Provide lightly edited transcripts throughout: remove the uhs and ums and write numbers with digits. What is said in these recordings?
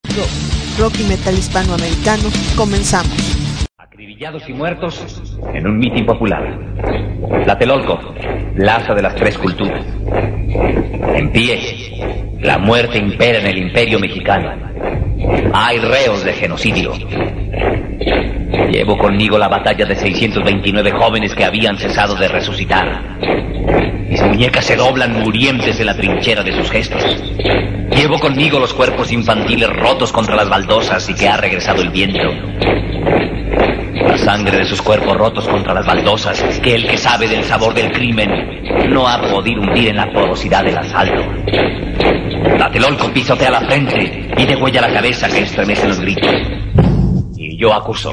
Rock y metal hispanoamericano, comenzamos. Acribillados y muertos en un mitin popular. Tlatelolco, plaza de las tres culturas. En pie, la muerte impera en el imperio mexicano. Hay reos de genocidio. Llevo conmigo la batalla de 629 jóvenes que habían cesado de resucitar. Mis muñecas se doblan murientes en la trinchera de sus gestos. Llevo conmigo los cuerpos infantiles rotos contra las baldosas y que ha regresado el viento. La sangre de sus cuerpos rotos contra las baldosas que el que sabe del sabor del crimen no ha podido hundir en la porosidad del asalto. Tlatelolco pisotea la frente y degüella la cabeza que estremecen los gritos. Y yo acuso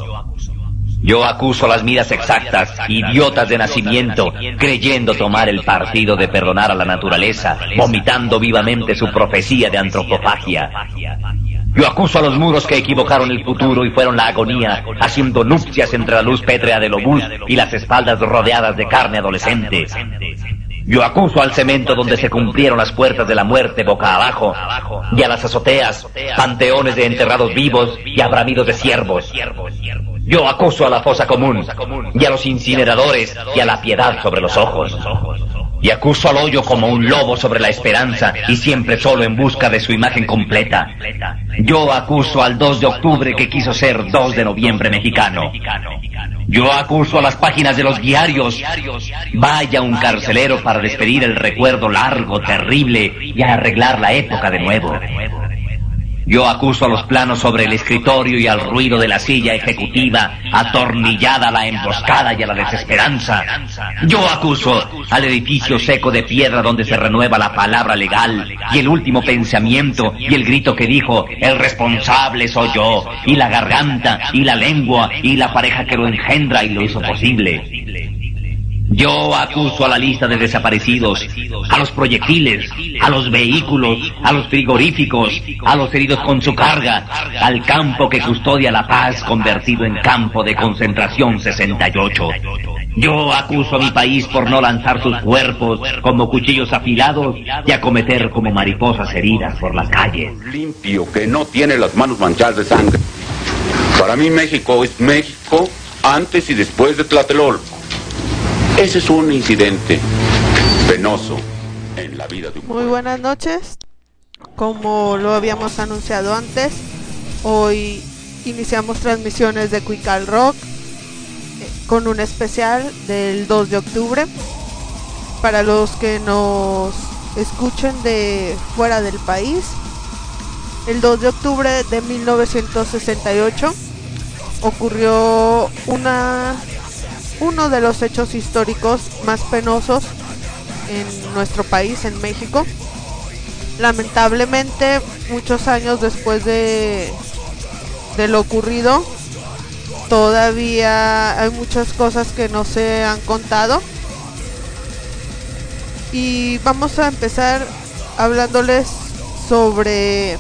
a las miras exactas, idiotas de nacimiento, creyendo tomar el partido de perdonar a la naturaleza, vomitando vivamente su profecía de antropofagia. Yo acuso a los muros que equivocaron el futuro y fueron la agonía, haciendo nupcias entre la luz pétrea del obús y las espaldas rodeadas de carne adolescente. Yo acuso al cemento donde se cumplieron las puertas de la muerte boca abajo, y a las azoteas, panteones de enterrados vivos y abramidos de ciervos. Yo acuso a la fosa común, y a los incineradores, y a la piedad sobre los ojos. Y acuso al hoyo como un lobo sobre la esperanza, y siempre solo en busca de su imagen completa. Yo acuso al 2 de octubre que quiso ser 2 de noviembre mexicano. Yo acuso a las páginas de los diarios. Vaya un carcelero para despedir el recuerdo largo, terrible, y a arreglar la época de nuevo. Yo acuso a los planos sobre el escritorio y al ruido de la silla ejecutiva, atornillada a la emboscada y a la desesperanza. Yo acuso al edificio seco de piedra donde se renueva la palabra legal, y el último pensamiento, y el grito que dijo, el responsable soy yo, y la garganta, y la lengua, y la pareja que lo engendra y lo hizo posible. Yo acuso a la lista de desaparecidos, a los proyectiles, a los vehículos, a los frigoríficos, a los heridos con su carga, al campo que custodia la paz convertido en campo de concentración 68. Yo acuso a mi país por no lanzar sus cuerpos como cuchillos afilados y acometer como mariposas heridas por las calles. Limpio, que no tiene las manos manchadas de sangre. Para mí México es México antes y después de Tlatelolco. Ese es un incidente penoso en la vida de un pueblo. Muy buenas noches. Como lo habíamos anunciado antes, hoy iniciamos transmisiones de Cuical Rock con un especial del 2 de octubre. Para los que nos escuchen de fuera del país, el 2 de octubre de 1968 ocurrió uno de los hechos históricos más penosos en nuestro país, en México. Lamentablemente, muchos años después de lo ocurrido, todavía hay muchas cosas que no se han contado. Y vamos a empezar hablándoles sobre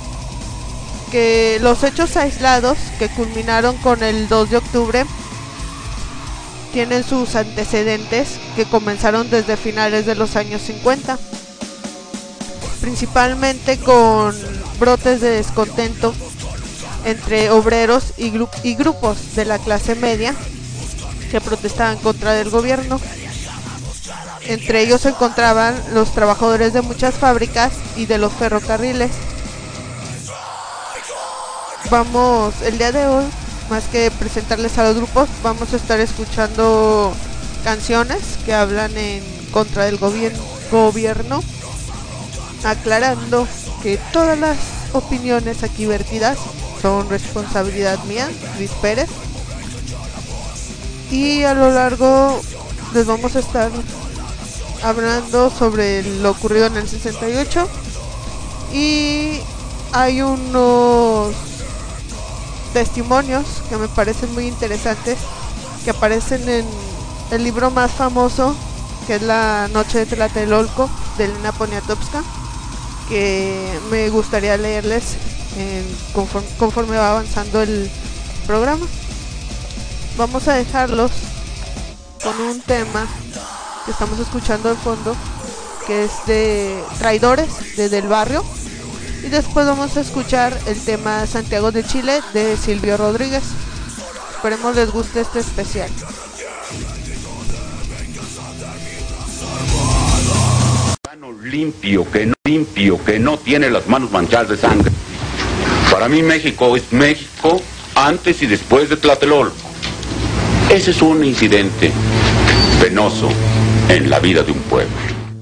que los hechos aislados que culminaron con el 2 de octubre tienen sus antecedentes que comenzaron desde finales de los años 50, principalmente con brotes de descontento entre obreros y grupos de la clase media que protestaban contra el gobierno. Entre ellos se encontraban los trabajadores de muchas fábricas y de los ferrocarriles. El día de hoy, más que presentarles a los grupos, vamos a estar escuchando canciones que hablan en contra del gobierno, aclarando que todas las opiniones aquí vertidas son responsabilidad mía, Luis Pérez, y a lo largo les vamos a estar hablando sobre lo ocurrido en el 68, y hay unos testimonios que me parecen muy interesantes que aparecen en el libro más famoso, que es La Noche de Tlatelolco, de Elena Poniatowska, que me gustaría leerles conforme va avanzando el programa. Vamos a dejarlos con un tema que estamos escuchando de fondo, que es de Traidores, de Del Barrio, Y después vamos a escuchar el tema Santiago de Chile de Silvio Rodríguez. Esperemos les guste este especial. Limpio, que no tiene las manos manchadas de sangre. Para mí México es México antes y después de Tlatelolco. Ese es un incidente penoso en la vida de un pueblo.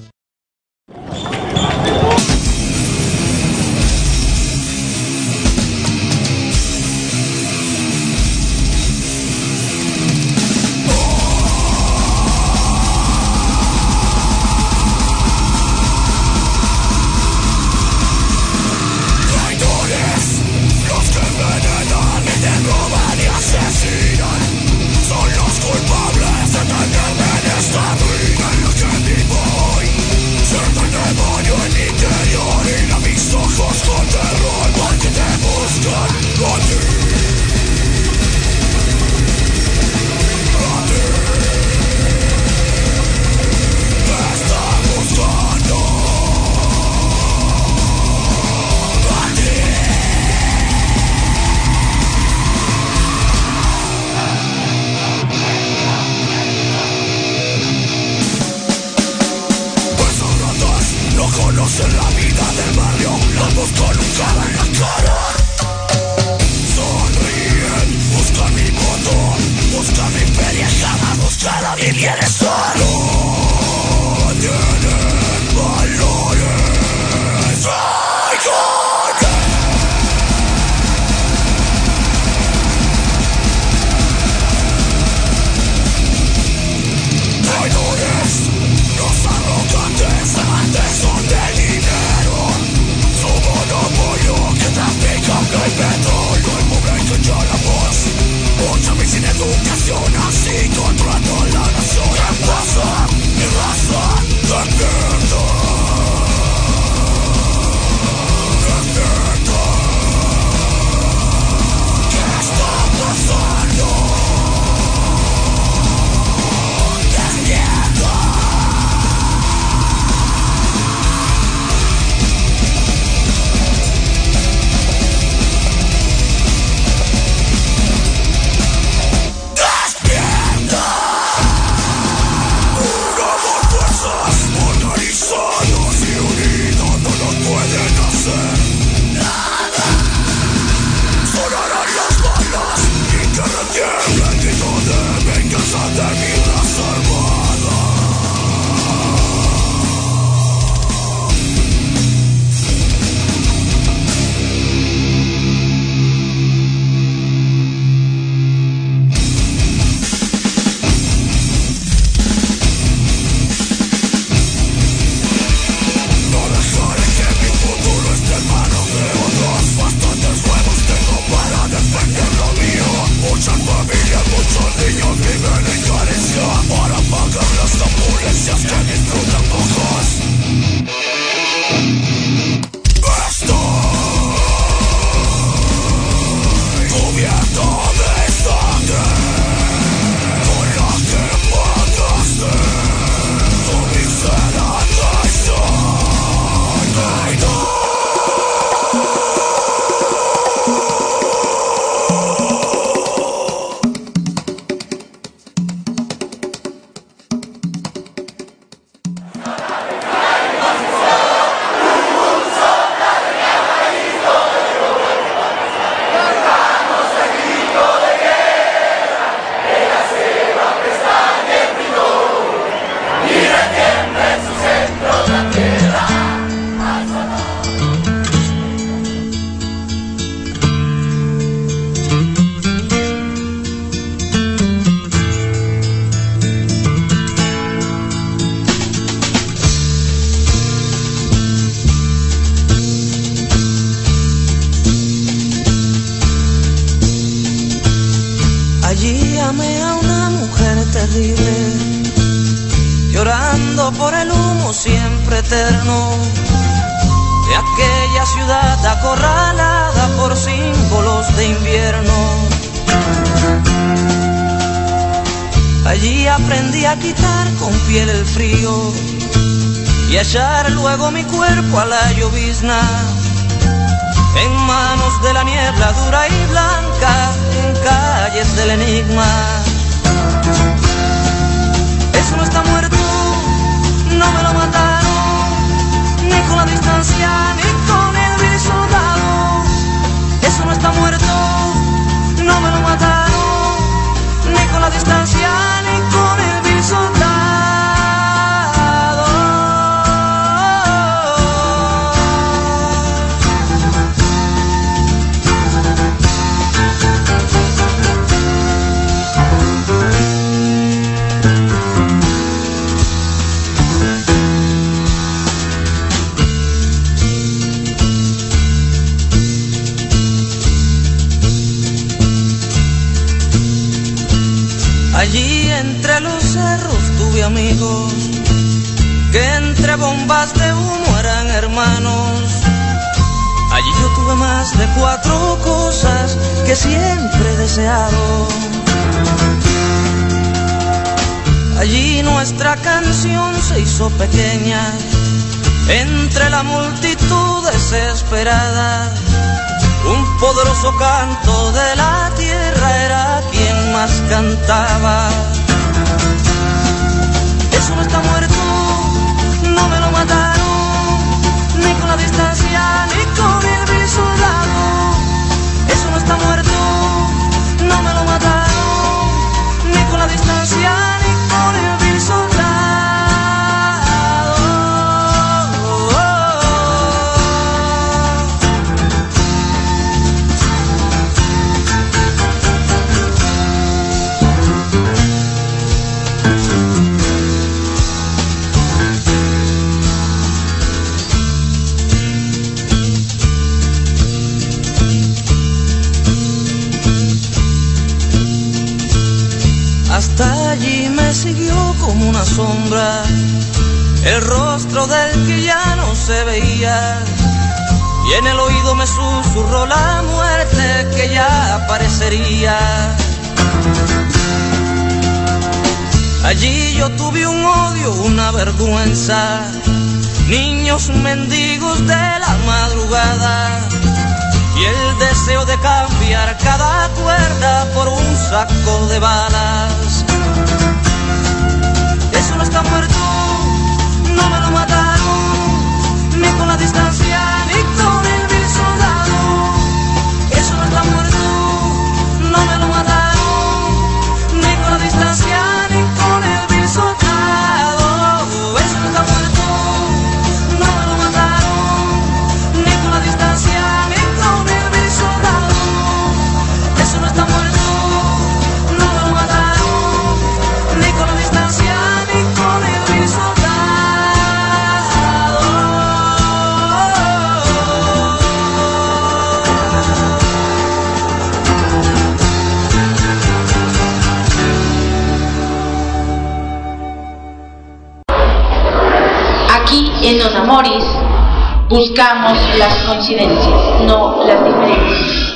llorando por el humo siempre eterno de aquella ciudad acorralada por símbolos de invierno. Allí aprendí a quitar con piel el frío y a echar luego mi cuerpo a la llovizna. en manos de la niebla dura y blanca, en calles del enigma. Eso no está muerto, no me lo mataron, ni con la distancia, ni con el vil soldado. Eso no está muerto, no me lo mataron, ni con la distancia, ni con el vil soldado. Allí entre los cerros tuve amigos que entre bombas de humo eran hermanos. Allí yo tuve más de 4 cosas que siempre he deseado. Allí nuestra canción se hizo pequeña entre la multitud desesperada. Un poderoso canto de la tierra era quien más cantaba. Eso no está muerto, no me lo mataron, ni con la distancia, ni con el vil soldado. Eso no está muerto, no me lo mataron, ni con la distancia, ni con el vil soldado. Hasta allí me siguió como una sombra el rostro del que ya no se veía, y en el oído me susurró la muerte que ya aparecería. Allí yo tuve un odio, una vergüenza, niños mendigos de la madrugada, y el deseo de cambiar cada cuerda por un saco de balas. Eso no está muerto, no me lo mataron, ni con la distancia, ni con el vil soldado. Eso no está muerto, no me lo mataron, ni con la distancia, ni con el vil soldado. Eso no está muerto, no me lo mataron, ni con la distancia, ni con el vil soldado. Eso no está muerto, no me lo mataron, ni con la distancia, ni con el vil soldado. Aquí en Los Amoris buscamos las coincidencias, no las diferencias.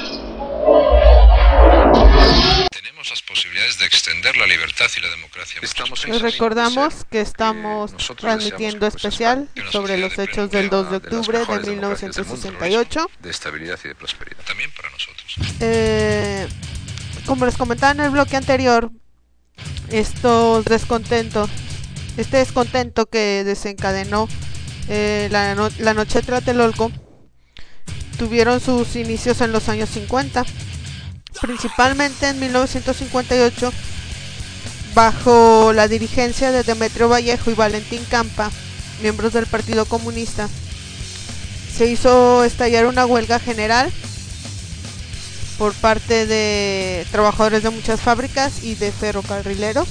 Tenemos las posibilidades de extender la libertad y la democracia. Les recordamos que estamos transmitiendo especial sobre los hechos del 2 de octubre de 1968. De estabilidad y de prosperidad. También para nosotros. Como les comentaba en el bloque anterior, este descontento que desencadenó la noche de Tlatelolco tuvieron sus inicios en los años 50, principalmente en 1958, bajo la dirigencia de Demetrio Vallejo y Valentín Campa, miembros del Partido Comunista. Se hizo estallar una huelga general por parte de trabajadores de muchas fábricas y de ferrocarrileros.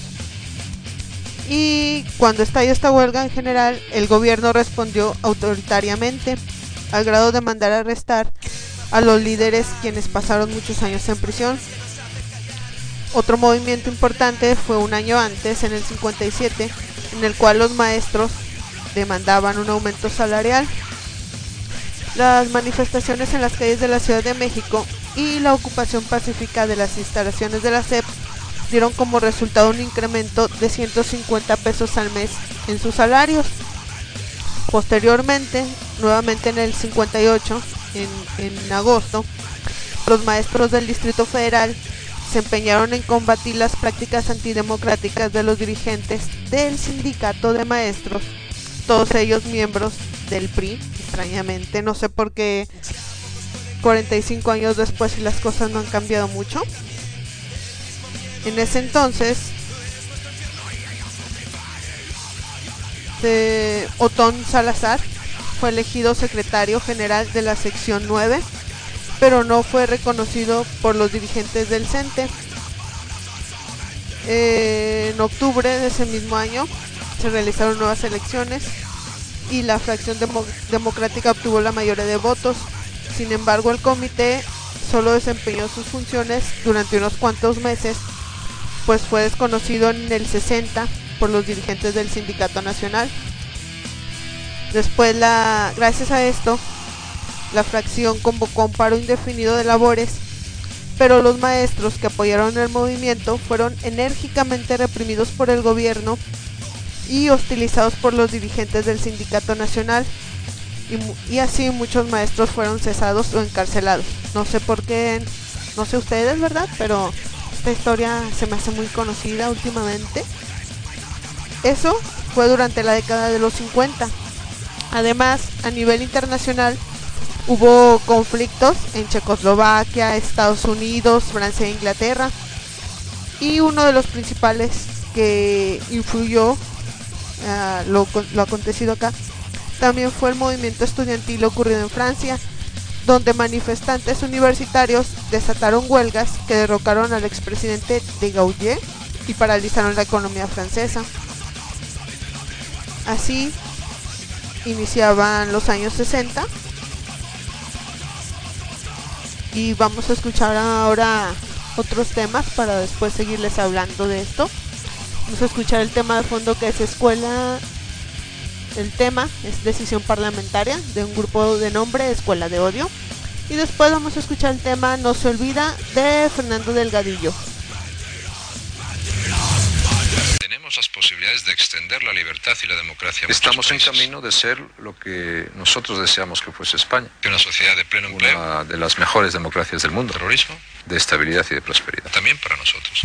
Y cuando estalló esta huelga en general, el gobierno respondió autoritariamente, al grado de mandar a arrestar a los líderes, quienes pasaron muchos años en prisión. Otro movimiento importante fue un año antes, en el 57, en el cual los maestros demandaban un aumento salarial. Las manifestaciones en las calles de la Ciudad de México y la ocupación pacífica de las instalaciones de la SEP dieron como resultado un incremento de 150 pesos al mes en sus salarios. Posteriormente, nuevamente en el 58, en agosto, los maestros del Distrito Federal se empeñaron en combatir las prácticas antidemocráticas de los dirigentes del sindicato de maestros, todos ellos miembros del PRI, extrañamente, no sé por qué 45 años después y las cosas no han cambiado mucho. En ese entonces, Otón Salazar fue elegido secretario general de la sección 9, pero no fue reconocido por los dirigentes del CENTE. En octubre de ese mismo año se realizaron nuevas elecciones y la fracción democrática obtuvo la mayoría de votos. Sin embargo, el comité solo desempeñó sus funciones durante unos cuantos meses, pues fue desconocido en el 60 por los dirigentes del Sindicato Nacional. Después, gracias a esto, la fracción convocó un paro indefinido de labores, pero los maestros que apoyaron el movimiento fueron enérgicamente reprimidos por el gobierno y hostilizados por los dirigentes del Sindicato Nacional, y así muchos maestros fueron cesados o encarcelados. No sé por qué, no sé ustedes, ¿verdad? Pero esta historia se me hace muy conocida últimamente. Eso fue durante la década de los 50. Además, a nivel internacional, hubo conflictos en Checoslovaquia, Estados Unidos, Francia e Inglaterra. Y uno de los principales que influyó lo acontecido acá también fue el movimiento estudiantil ocurrido en Francia, donde manifestantes universitarios desataron huelgas que derrocaron al expresidente de Gaulle y paralizaron la economía francesa. Así iniciaban los años 60 y vamos a escuchar ahora otros temas para después seguirles hablando de esto. Vamos a escuchar el tema de fondo, que es escuela. El tema es decisión parlamentaria, de un grupo de nombre Escuela de Odio. Y después vamos a escuchar el tema No se olvida, de Fernando Delgadillo. Tenemos las posibilidades de extender la libertad y la democracia. Estamos en camino de ser lo que nosotros deseamos que fuese España. Una sociedad de pleno empleo. Una de las mejores democracias del mundo. Terrorismo. De estabilidad y de prosperidad. También para nosotros.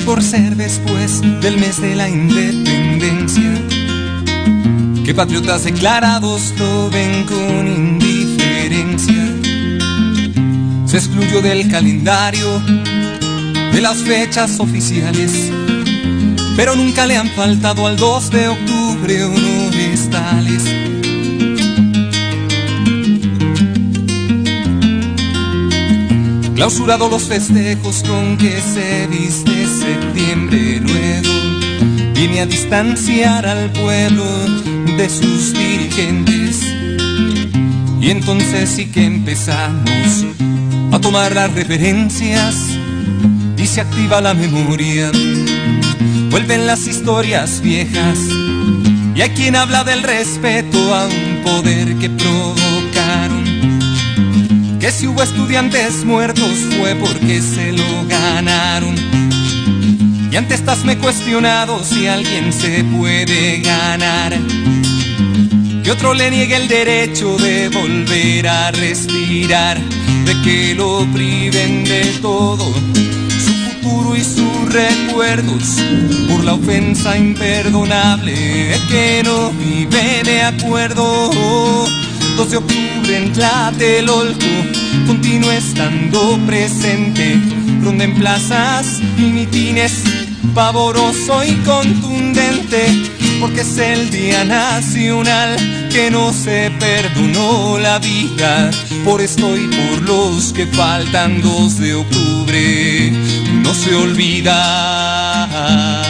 por ser después del mes de la independencia, que patriotas declarados lo ven con indiferencia. Se excluyó del calendario de las fechas oficiales, pero nunca le han faltado al 2 de octubre honores tales. Clausurado los festejos con que se viste septiembre, luego viene a distanciar al pueblo de sus dirigentes. Y entonces sí que empezamos a tomar las referencias y se activa la memoria. Vuelven las historias viejas y hay quien habla del respeto a un poder que provocaron. Que si hubo estudiantes muertos fue porque se lo ganaron. Y ante estas me he cuestionado si alguien se puede ganar que otro le niegue el derecho de volver a respirar, de que lo priven de todo, su futuro y sus recuerdos, por la ofensa imperdonable de que no vive de acuerdo. 2 de octubre en Tlatelolco continúa estando presente, ronda en plazas y mitines, pavoroso y contundente, porque es el día nacional que no se perdonó la vida. Por esto y por los que faltan, 2 de octubre no se olvida.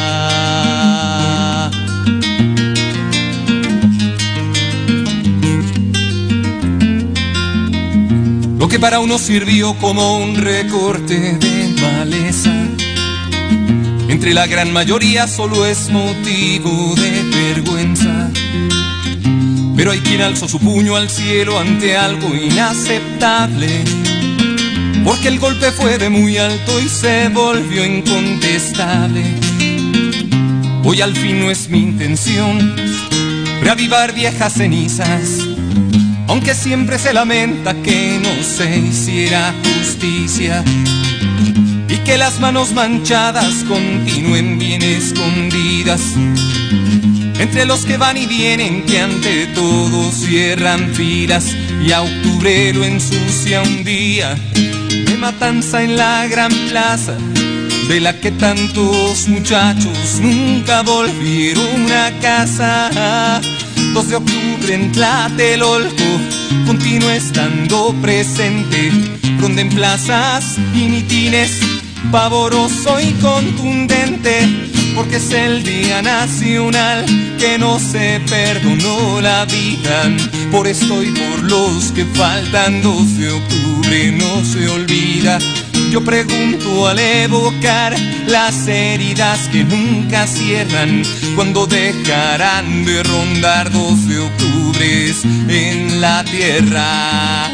Lo que para uno sirvió como un recorte de maleza, entre la gran mayoría solo es motivo de vergüenza. Pero hay quien alzó su puño al cielo ante algo inaceptable, porque el golpe fue de muy alto y se volvió incontestable. Hoy al fin no es mi intención reavivar viejas cenizas, aunque siempre se lamenta que no se hiciera justicia y que las manos manchadas continúen bien escondidas entre los que van y vienen, que ante todo cierran filas. Y a octubre lo ensucia un día de matanza en la gran plaza, de la que tantos muchachos nunca volvieron a casa. 2 de octubre en Tlatelolco continúa estando presente, ronda en plazas y mitines, pavoroso y contundente, porque es el día nacional que no se perdonó la vida. Por esto y por los que faltan, 2 de octubre no se olvida. Yo pregunto al evocar las heridas que nunca cierran, ¿cuándo dejarán de rondar 2 de octubre en la tierra?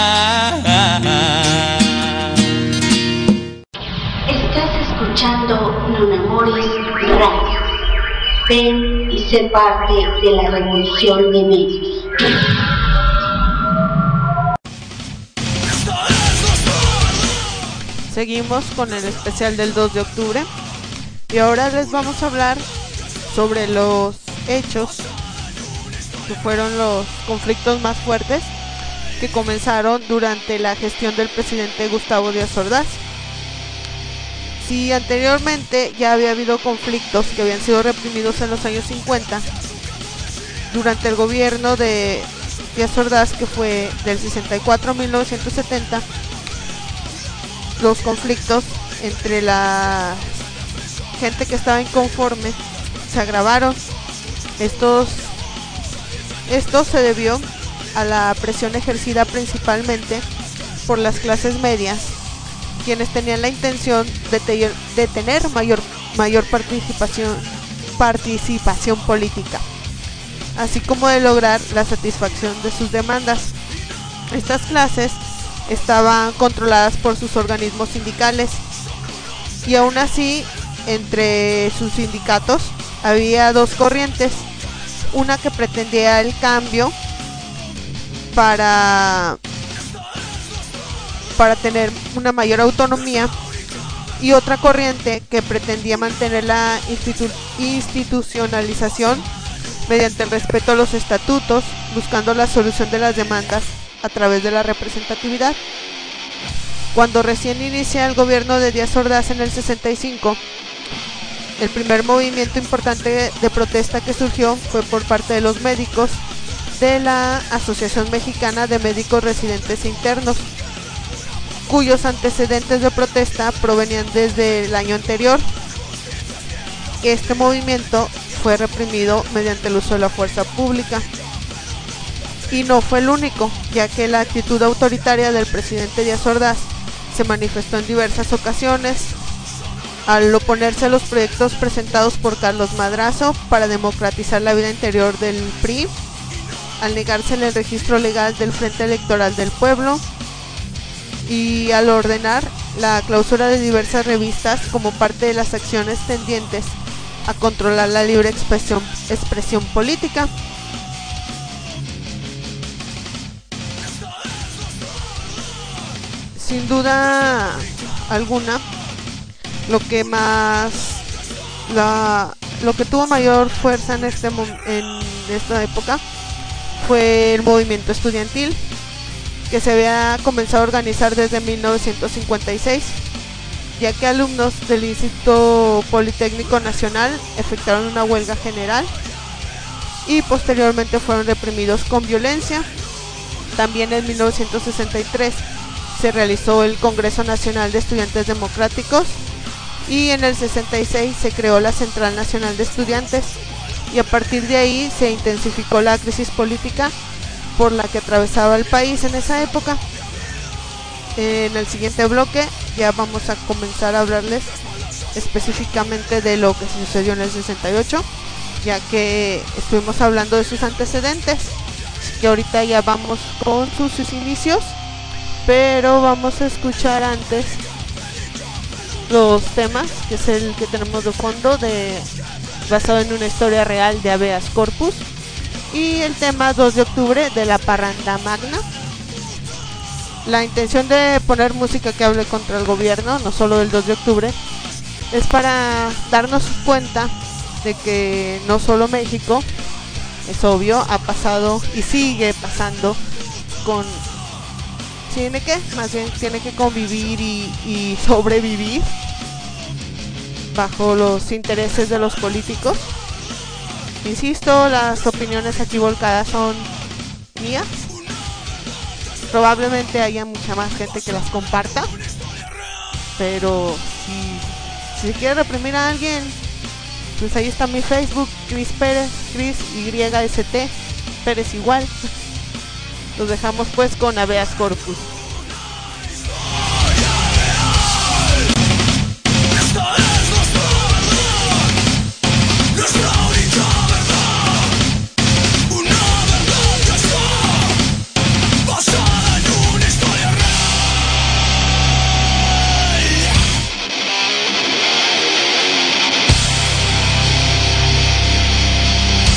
Estás escuchando Nunamoris Radio. Ven y sé parte de la revolución de medios. Seguimos con el especial del 2 de octubre y ahora les vamos a hablar sobre los hechos que fueron los conflictos más fuertes que comenzaron durante la gestión del presidente Gustavo Díaz Ordaz. Si anteriormente ya había habido conflictos que habían sido reprimidos en los años 50, durante el gobierno de Díaz Ordaz, que fue del 64 a 1970, los conflictos entre la gente que estaba inconforme se agravaron. Esto se debió a la presión ejercida principalmente por las clases medias, quienes tenían la intención de tener mayor participación política, así como de lograr la satisfacción de sus demandas. Estas clases estaban controladas por sus organismos sindicales y aún así entre sus sindicatos había 2 corrientes, una que pretendía el cambio para tener una mayor autonomía y otra corriente que pretendía mantener la institucionalización mediante el respeto a los estatutos, buscando la solución de las demandas a través de la representatividad. Cuando recién inicia el gobierno de Díaz Ordaz en el 65, el primer movimiento importante de protesta que surgió fue por parte de los médicos de la Asociación Mexicana de Médicos Residentes e Internos, cuyos antecedentes de protesta provenían desde el año anterior. Este movimiento fue reprimido mediante el uso de la fuerza pública. Y no fue el único, ya que la actitud autoritaria del presidente Díaz Ordaz se manifestó en diversas ocasiones, al oponerse a los proyectos presentados por Carlos Madrazo para democratizar la vida interior del PRI, al negarse el registro legal del Frente Electoral del Pueblo y al ordenar la clausura de diversas revistas como parte de las acciones tendientes a controlar la libre expresión política. Sin duda alguna, lo que tuvo mayor fuerza en esta época fue el movimiento estudiantil, que se había comenzado a organizar desde 1956, ya que alumnos del Instituto Politécnico Nacional efectuaron una huelga general y posteriormente fueron reprimidos con violencia. También en 1963 se realizó el Congreso Nacional de Estudiantes Democráticos y en el 66 se creó la Central Nacional de Estudiantes, y a partir de ahí se intensificó la crisis política por la que atravesaba el país en esa época. En el siguiente bloque ya vamos a comenzar a hablarles específicamente de lo que sucedió en el 68, ya que estuvimos hablando de sus antecedentes, que ahorita ya vamos con sus inicios, pero vamos a escuchar antes los temas, que es el que tenemos de fondo, basado en una historia real de habeas corpus, y el tema 2 de octubre de la parranda magna. La intención de poner música que hable contra el gobierno, no solo del 2 de octubre, es para darnos cuenta de que no solo México, es obvio, ha pasado y sigue pasando tiene que convivir y sobrevivir bajo los intereses de los políticos. Insisto, las opiniones aquí volcadas son mías. Probablemente haya mucha más gente que las comparta, pero si quiere reprimir a alguien, pues ahí está mi Facebook, Chris Pérez, Chris YST Pérez igual. Los dejamos pues con habeas corpus.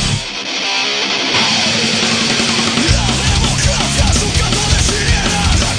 La democracia es un canto de sirena.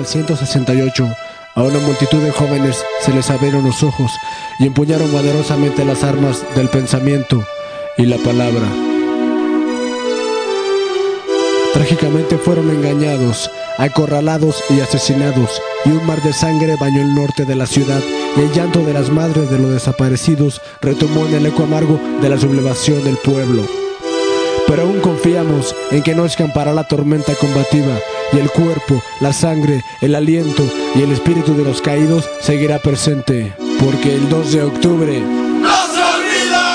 1968, a una multitud de jóvenes se les abrieron los ojos y empuñaron poderosamente las armas del pensamiento y la palabra. Trágicamente fueron engañados, acorralados y asesinados, y un mar de sangre bañó el norte de la ciudad, y el llanto de las madres de los desaparecidos retumbó en el eco amargo de la sublevación del pueblo. Pero aún confiamos en que no escampará la tormenta combativa, y el cuerpo, la sangre, el aliento y el espíritu de los caídos seguirá presente, porque el 2 de octubre ¡no se olvida!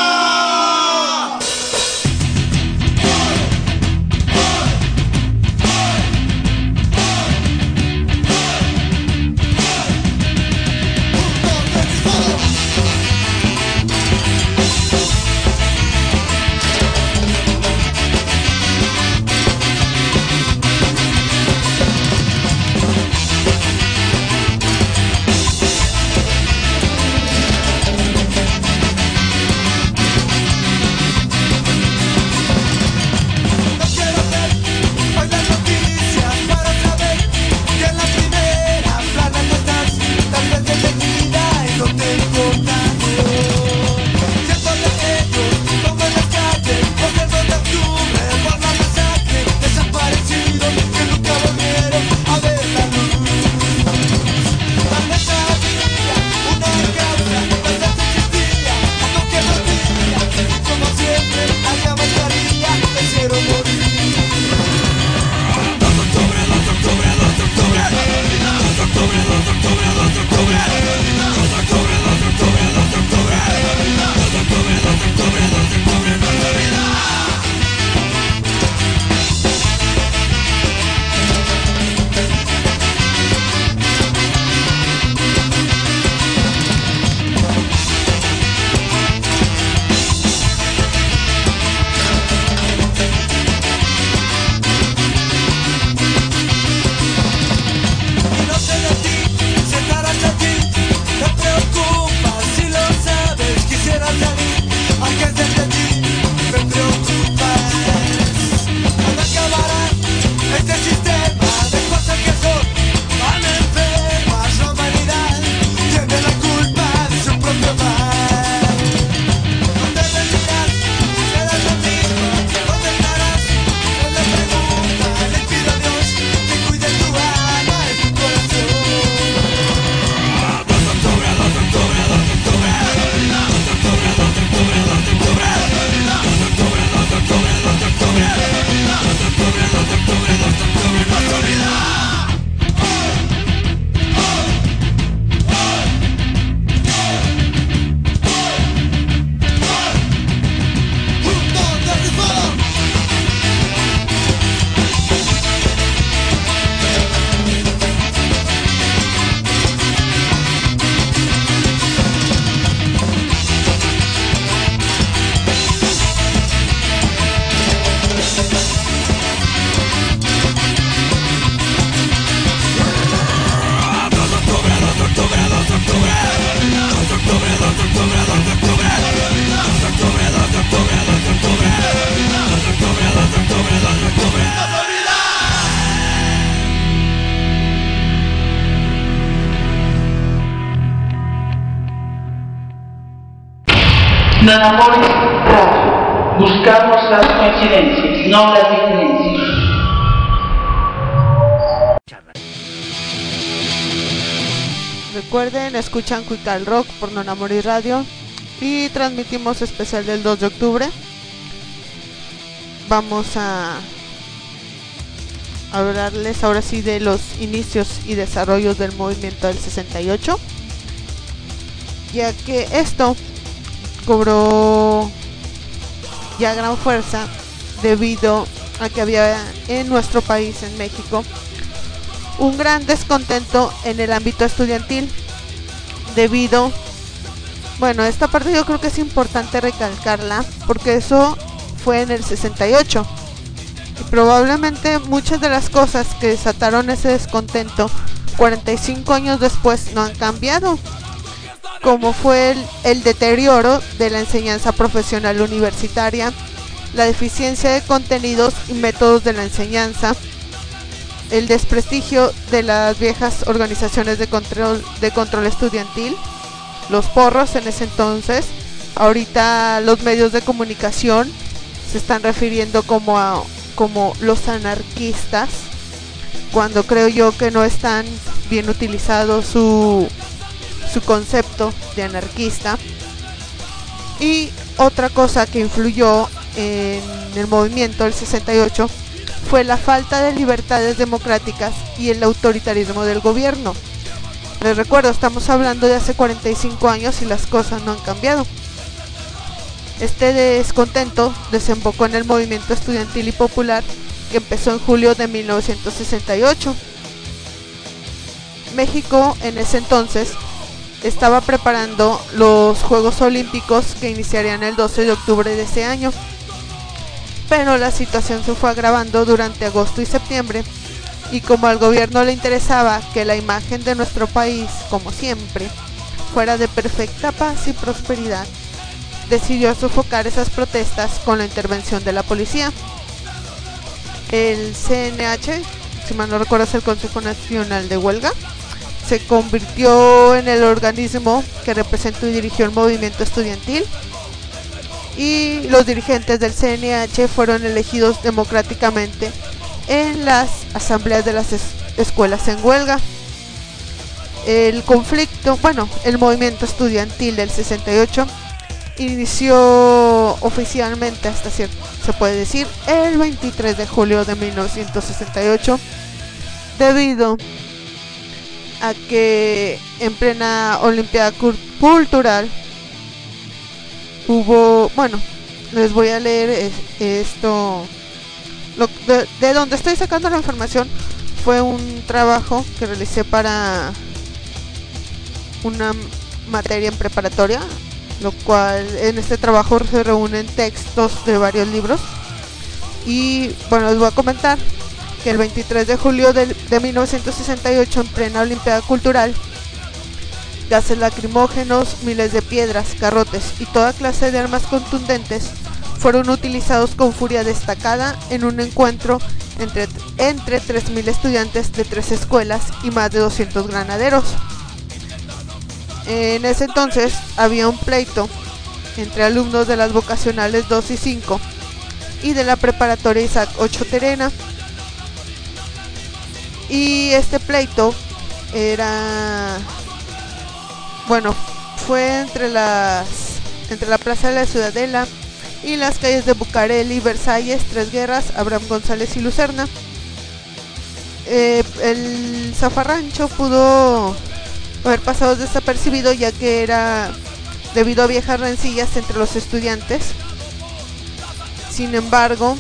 Nonamores Radio. Buscamos las coincidencias, no las diferencias. Recuerden, escuchan Cuical Rock por Nonamores Radio y transmitimos especial del 2 de octubre. Vamos a hablarles ahora sí de los inicios y desarrollos del movimiento del 68, ya que esto cobró ya gran fuerza debido a que había en nuestro país, en México, un gran descontento en el ámbito estudiantil debido, bueno, esta parte yo creo que es importante recalcarla porque eso fue en el 68 y probablemente muchas de las cosas que desataron ese descontento 45 años después no han cambiado, como fue el deterioro de la enseñanza profesional universitaria, la deficiencia de contenidos y métodos de la enseñanza, el desprestigio de las viejas organizaciones de control estudiantil, los porros en ese entonces. Ahorita los medios de comunicación se están refiriendo como los anarquistas, cuando creo yo que no están bien utilizado su concepto de anarquista. Y otra cosa que influyó en el movimiento del 68 fue la falta de libertades democráticas y el autoritarismo del gobierno. Les recuerdo, estamos hablando de hace 45 años y las cosas no han cambiado. Este descontento desembocó en el movimiento estudiantil y popular que empezó en julio de 1968. México en ese entonces estaba preparando los Juegos Olímpicos que iniciarían el 12 de octubre de ese año, pero la situación se fue agravando durante agosto y septiembre, y como al gobierno le interesaba que la imagen de nuestro país, como siempre, fuera de perfecta paz y prosperidad, decidió sofocar esas protestas con la intervención de la policía. El CNH, si mal no recuerdo es el Consejo Nacional de Huelga, se convirtió en el organismo que representó y dirigió el movimiento estudiantil, y los dirigentes del CNH fueron elegidos democráticamente en las asambleas de las escuelas en huelga. El movimiento estudiantil del 68 inició oficialmente, hasta cierto se puede decir, el 23 de julio de 1968, debido a que en plena Olimpiada Cultural hubo, les voy a leer esto, de donde estoy sacando la información. Fue un trabajo que realicé para una materia en preparatoria, lo cual en este trabajo se reúnen textos de varios libros, y les voy a comentar que el 23 de julio de 1968, en plena Olimpiada Cultural, gases lacrimógenos, miles de piedras, garrotes y toda clase de armas contundentes fueron utilizados con furia destacada en un encuentro entre 3.000 estudiantes de 3 escuelas y más de 200 granaderos. En ese entonces había un pleito entre alumnos de las vocacionales 2 y 5 y de la preparatoria Isaac Ochoa Terena, y este pleito fue entre la plaza de la Ciudadela y las calles de Bucareli, Versalles, Tres Guerras, Abraham González y Lucerna. El zafarrancho pudo haber pasado desapercibido, ya que era debido a viejas rencillas entre los estudiantes. Sin embargo,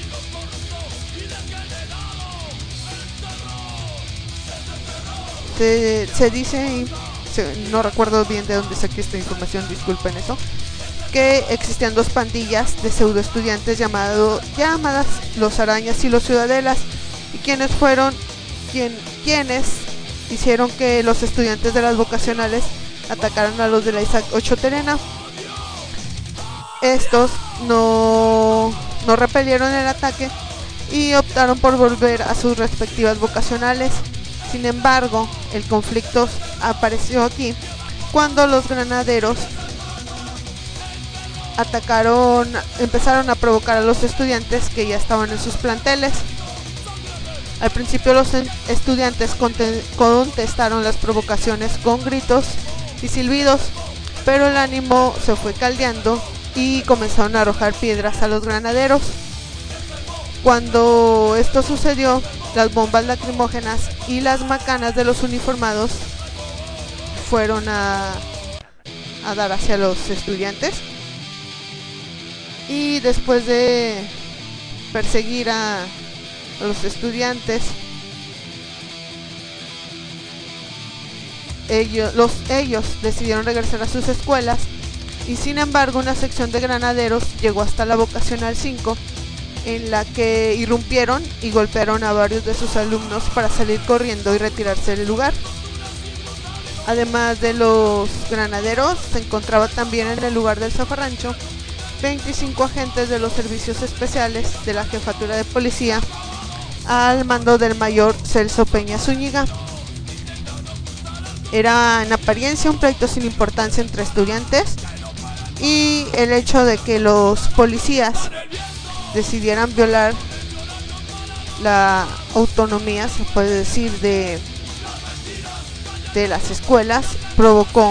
se dice, no recuerdo bien de dónde saqué esta información, disculpen eso, que existían 2 pandillas de pseudo estudiantes llamadas los Arañas y los Ciudadelas, y quienes hicieron que los estudiantes de las vocacionales atacaran a los de la Isaac Ochoa Terena. Estos no repelieron el ataque y optaron por volver a sus respectivas vocacionales. Sin embargo, el conflicto apareció aquí cuando los granaderos empezaron a provocar a los estudiantes que ya estaban en sus planteles. Al principio los estudiantes contestaron las provocaciones con gritos y silbidos, pero el ánimo se fue caldeando y comenzaron a arrojar piedras a los granaderos. Cuando esto sucedió, las bombas lacrimógenas y las macanas de los uniformados fueron a dar hacia los estudiantes, y después de perseguir a los estudiantes, ellos decidieron regresar a sus escuelas, y sin embargo una sección de granaderos llegó hasta la vocacional 5, en la que irrumpieron y golpearon a varios de sus alumnos para salir corriendo y retirarse del lugar. Además de los granaderos, se encontraba también en el lugar del zafarrancho 25 agentes de los servicios especiales de la jefatura de policía, al mando del mayor Celso Peña Zúñiga. Era en apariencia un pleito sin importancia entre estudiantes, y el hecho de que los policías decidieran violar la autonomía, se puede decir, de las escuelas provocó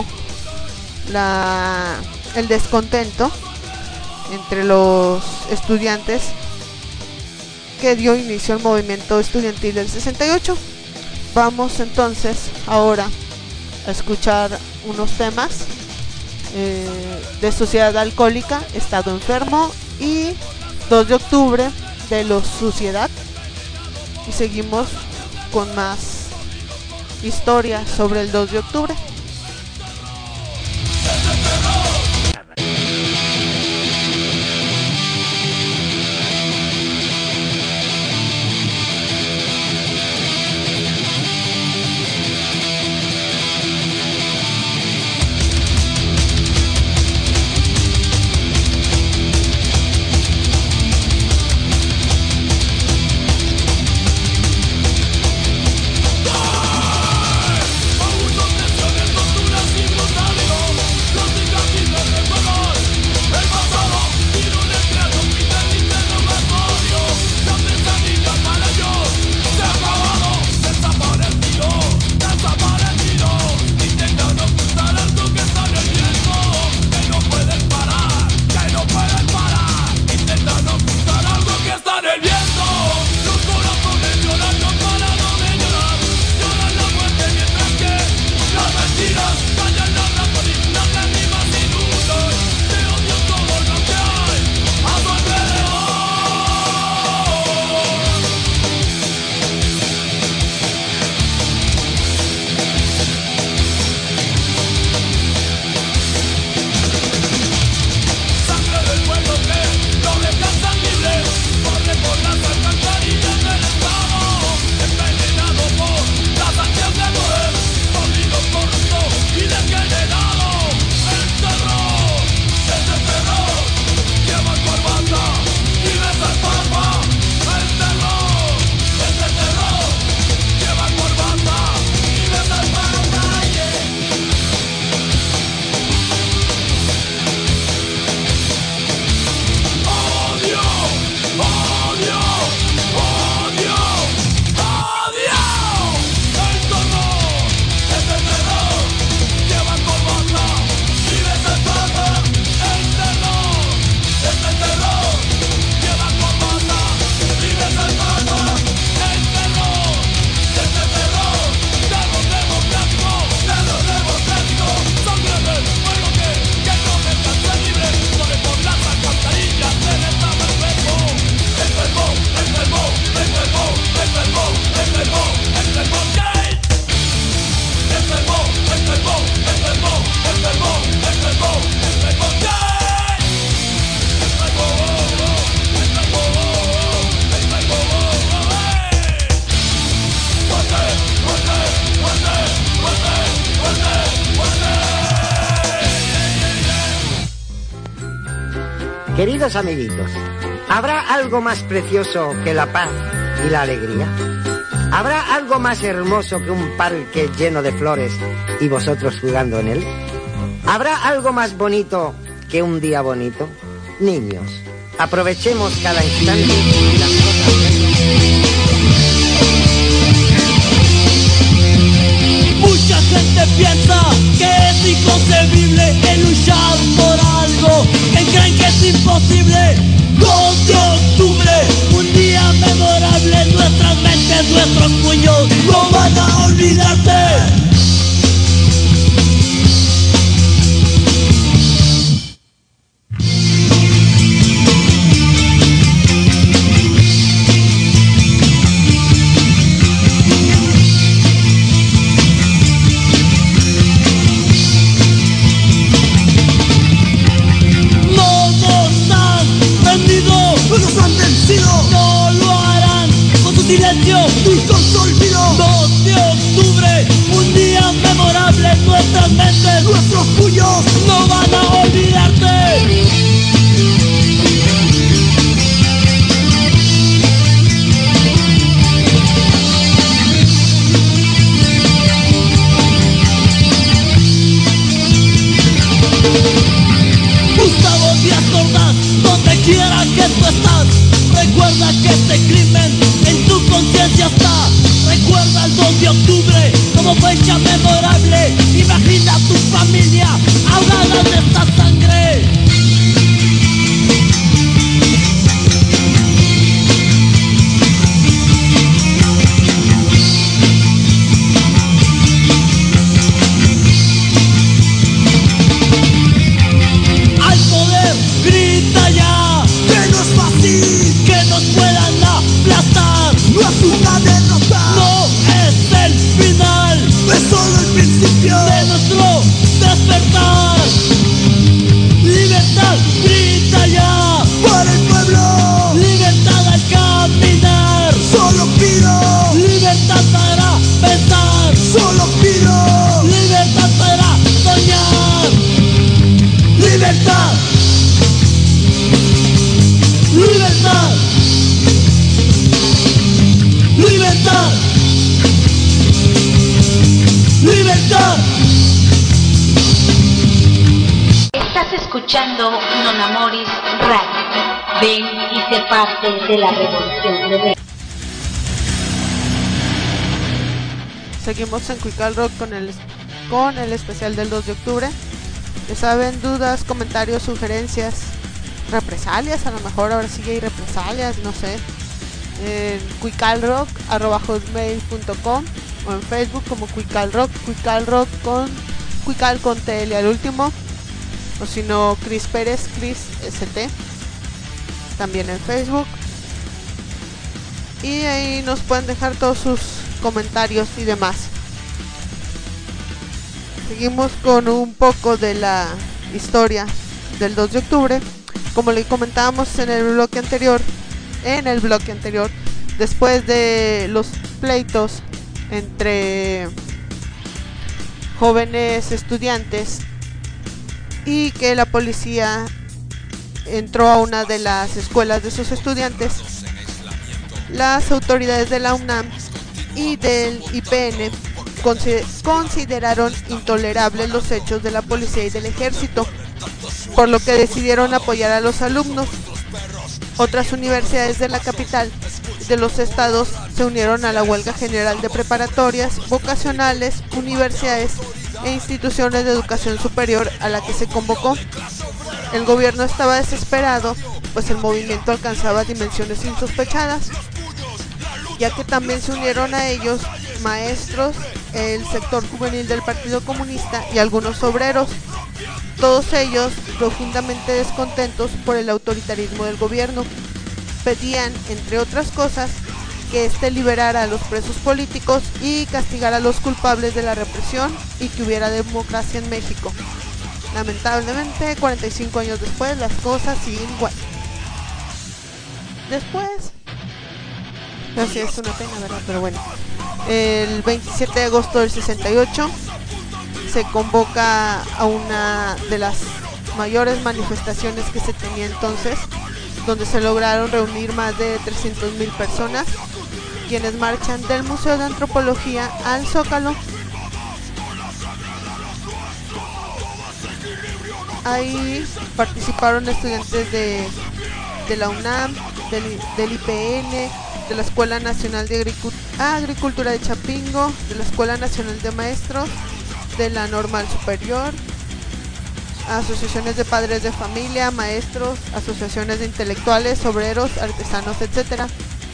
el descontento entre los estudiantes, que dio inicio al movimiento estudiantil del 68. Vamos entonces ahora a escuchar unos temas de Sociedad Alcohólica, Estado Enfermo y 2 de octubre de Los Suciedad, y seguimos con más historia sobre el 2 de octubre. Queridos amiguitos, ¿habrá algo más precioso que la paz y la alegría? ¿Habrá algo más hermoso que un parque lleno de flores y vosotros jugando en él? ¿Habrá algo más bonito que un día bonito? Niños, aprovechemos cada instante y las cosas. Mucha gente piensa que es inconcebible el luchar por algo que creen que es imposible. 2 de octubre, un día memorable, nuestras mentes, nuestros puños no van a olvidarse. No lo harán con su silencio y con su olvido. 2 de octubre, un día memorable, nuestras mentes, nuestros puños no van a olvidarte. Libertad. Libertad. Estás escuchando Non Amoris Radio. Ven y sé parte de la revolución de México. Seguimos en Cuical Rock con el especial del 2 de octubre. Ya saben, dudas, comentarios, sugerencias, represalias, a lo mejor ahora sí hay represalias, no sé. En cuicalrock@hotmail.com o en Facebook como Cuical Rock con Cuical con TL al último, o si no Chris Pérez, Chris ST, también en Facebook. Y ahí nos pueden dejar todos sus comentarios y demás. Seguimos con un poco de la historia del 2 de octubre. Como le comentábamos en el bloque anterior, después de los pleitos entre jóvenes estudiantes y que la policía entró a una de las escuelas de esos estudiantes, las autoridades de la UNAM y del IPN consideraron intolerables los hechos de la policía y del ejército, por lo que decidieron apoyar a los alumnos. Otras universidades de la capital de los estados se unieron a la huelga general de preparatorias, vocacionales, universidades e instituciones de educación superior a la que se convocó. El gobierno estaba desesperado, pues el movimiento alcanzaba dimensiones insospechadas, ya que también se unieron a ellos maestros, el sector juvenil del Partido Comunista y algunos obreros, todos ellos profundamente descontentos por el autoritarismo del gobierno. Pedían, entre otras cosas, que éste liberara a los presos políticos y castigara a los culpables de la represión y que hubiera democracia en México. Lamentablemente, 45 años después, las cosas siguen igual. Después, así es una pena, ¿verdad? Pero bueno, el 27 de agosto del 68 se convoca a una de las mayores manifestaciones que se tenía entonces, donde se lograron reunir más de 300,000 personas, quienes marchan del Museo de Antropología al Zócalo. Ahí participaron estudiantes de la UNAM, del IPN, de la Escuela Nacional de Agricultura de Chapingo, de la Escuela Nacional de Maestros, de la Normal Superior, asociaciones de padres de familia, maestros, asociaciones de intelectuales, obreros, artesanos, etc.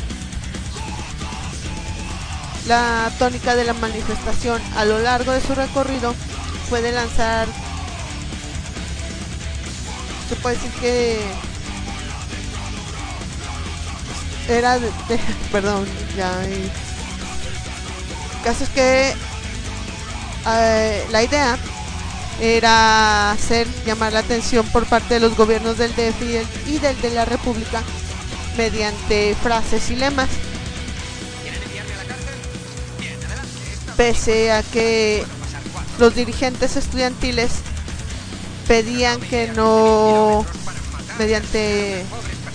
La tónica de la manifestación a lo largo de su recorrido fue de lanzar, se puede decir que era perdón, ya el caso es que la idea era llamar la atención por parte de los gobiernos del DF y del de la República mediante frases y lemas, pese a que los dirigentes estudiantiles pedían que no, mediante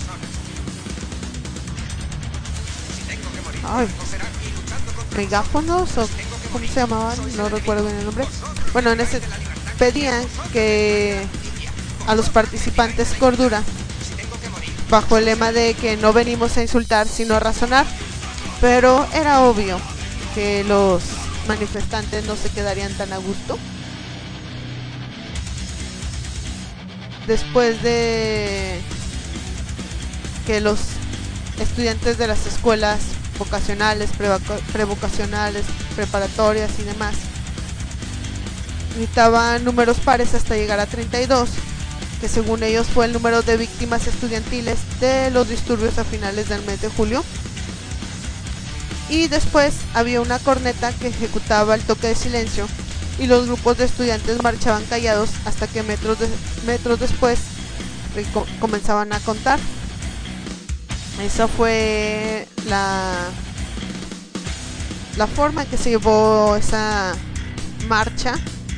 megáfonos o ¿cómo se llamaban? No recuerdo bien el nombre. Bueno, pedían que a los participantes cordura, bajo el lema de que no venimos a insultar sino a razonar, pero era obvio que los manifestantes no se quedarían tan a gusto. Después de que los estudiantes de las escuelas vocacionales, prevocacionales, preparatorias y demás gritaban números pares hasta llegar a 32, que según ellos fue el número de víctimas estudiantiles de los disturbios a finales del mes de julio. Y después había una corneta que ejecutaba el toque de silencio y los grupos de estudiantes marchaban callados hasta que metros después comenzaban a contar. Esa fue la forma en que se llevó esa marcha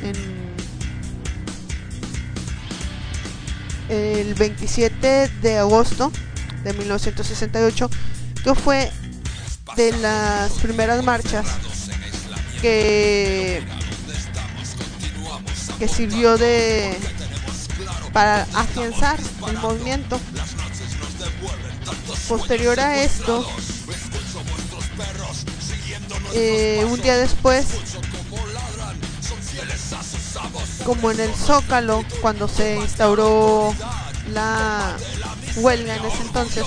el 27 de agosto de 1968, que fue de las primeras marchas que sirvió para afianzar el movimiento. Posterior a esto, un día después, como en el Zócalo, cuando se instauró la huelga en ese entonces,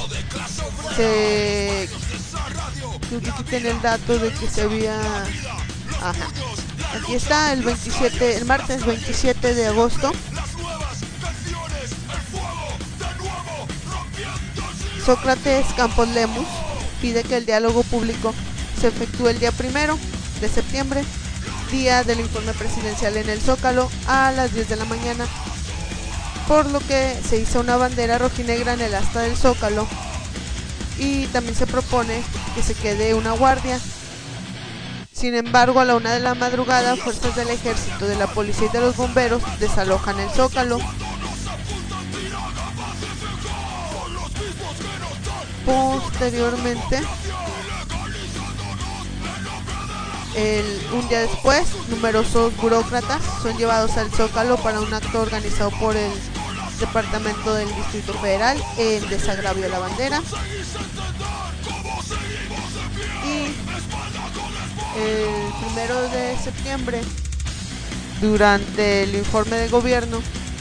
creo que aquí tiene el dato de que se había... Ajá. Aquí está el martes 27 de agosto. Sócrates Campos Lemus pide que el diálogo público se efectúe el día 1 de septiembre, día del informe presidencial, en el Zócalo a las 10 de la mañana, por lo que se hizo una bandera rojinegra en el asta del Zócalo, y también se propone que se quede una guardia. Sin embargo, a la 1 de la madrugada, fuerzas del ejército, de la policía y de los bomberos desalojan el Zócalo. Posteriormente, un día después, numerosos burócratas son llevados al Zócalo para un acto organizado por el Departamento del Distrito Federal en desagravio a la bandera. Y el 1 de septiembre, durante el informe de gobierno,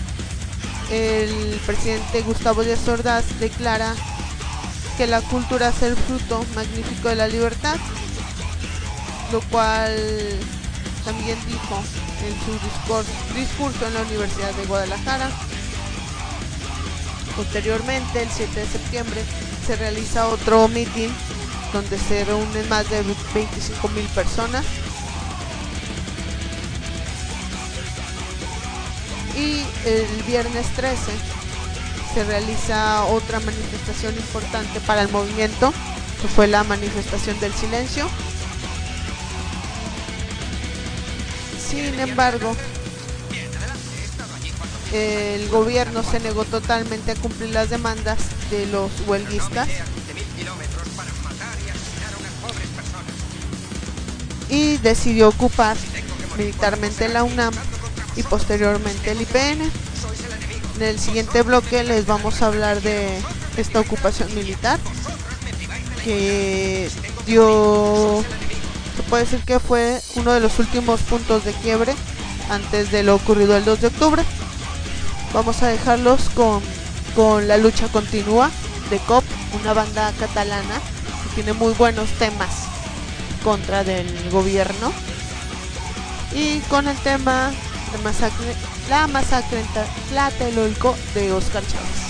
el presidente Gustavo Díaz Ordaz declara que la cultura es el fruto magnífico de la libertad, lo cual también dijo en su discurso en la Universidad de Guadalajara. Posteriormente, el 7 de septiembre, se realiza otro mitin donde se reúnen más de 25,000 personas. Y el viernes 13 se realiza otra manifestación importante para el movimiento, que fue la manifestación del silencio. Sin embargo, el gobierno se negó totalmente a cumplir las demandas de los huelguistas y decidió ocupar militarmente la UNAM y posteriormente el IPN. En el siguiente bloque les vamos a hablar de esta ocupación militar, que se puede decir que fue uno de los últimos puntos de quiebre antes de lo ocurrido el 2 de octubre. Vamos a dejarlos con La lucha continúa de COP, una banda catalana que tiene muy buenos temas contra del gobierno, y con el tema de la masacre en Tlatelolco de Óscar Chávez.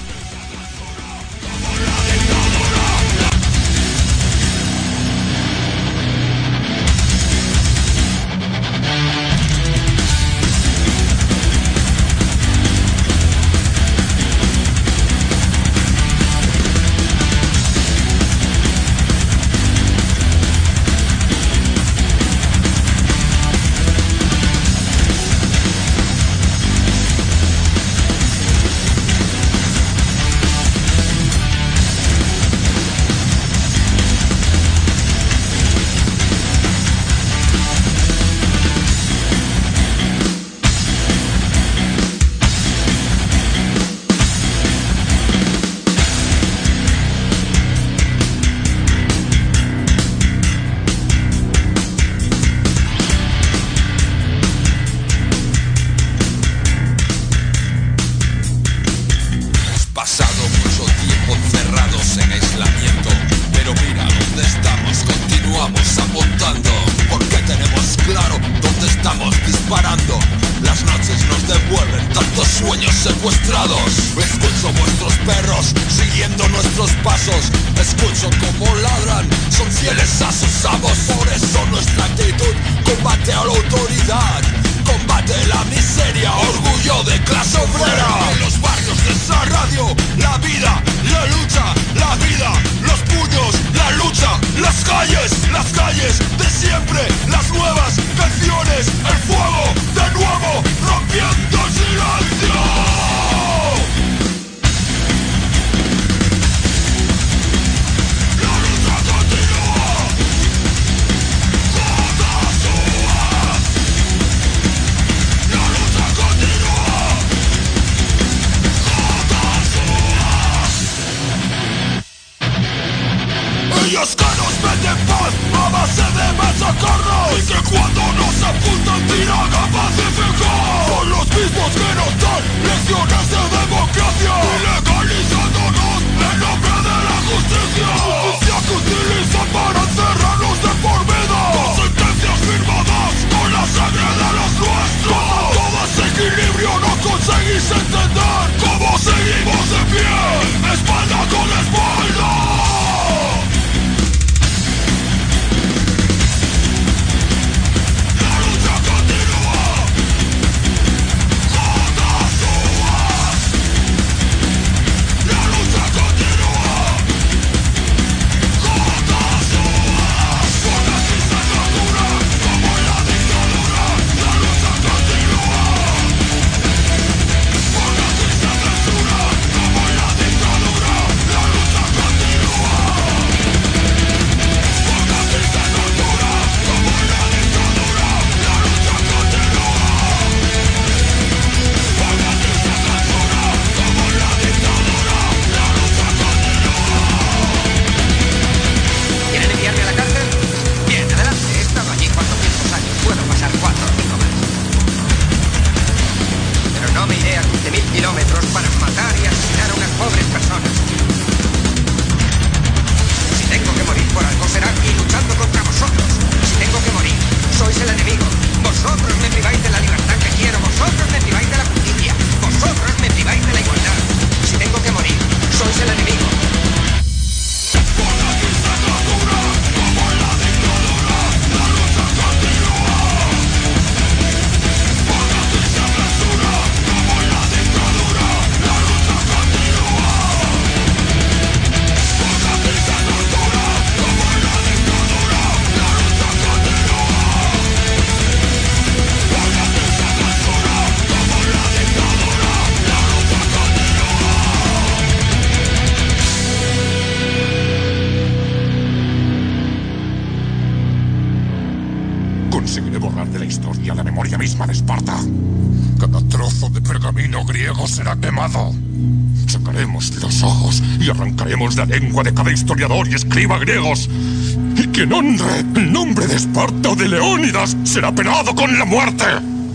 conseguiré borrar de la historia la memoria misma de Esparta. Cada trozo de pergamino griego será quemado. Sacaremos los ojos y arrancaremos la lengua de cada historiador y escriba griegos. Y quien honre el nombre de Esparta o de Leónidas será penado con la muerte.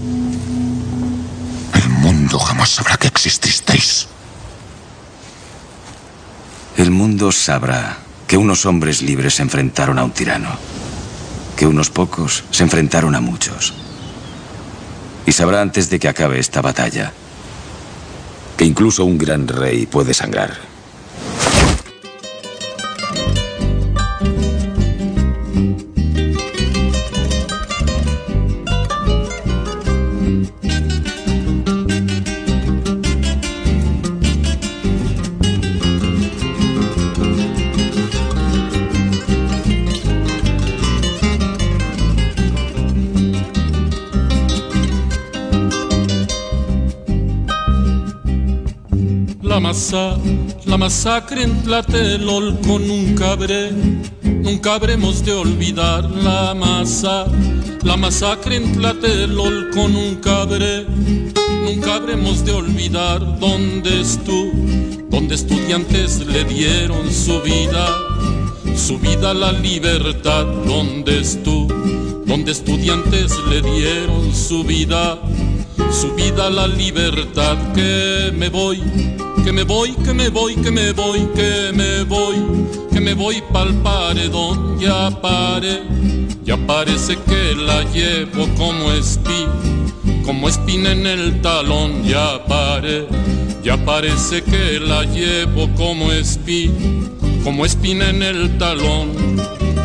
El mundo jamás sabrá que exististeis. El mundo sabrá que unos hombres libres se enfrentaron a un tirano, que unos pocos se enfrentaron a muchos. Y sabrá antes de que acabe esta batalla que incluso un gran rey puede sangrar. La masacre en Tlatelolco nunca habremos de olvidar la masacre en Tlatelolco nunca habremos de olvidar donde estudiantes le dieron su vida a la libertad, donde estudiantes le dieron su vida a la libertad. Que me voy pa'l paredón, ya parece que la llevo como espina en el talón, ya parece que la llevo como espina en el talón.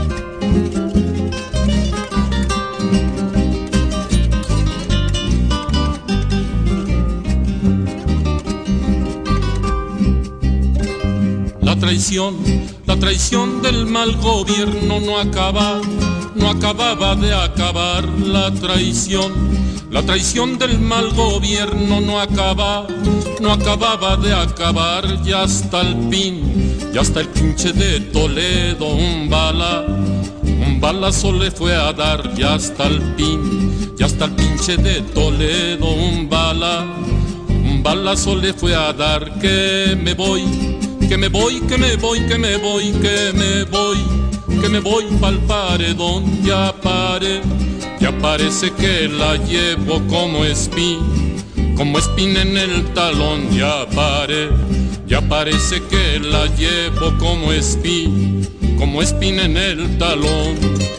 La traición del mal gobierno no acababa de acabar. La traición del mal gobierno no acababa de acabar. Ya hasta el pinche de Toledo un balazo le fue a dar. Ya hasta el pinche de Toledo un balazo le fue a dar. Que me voy pa'l paredón, ya parece que la llevo como espina en el talón, ya parece que la llevo como espina en el talón.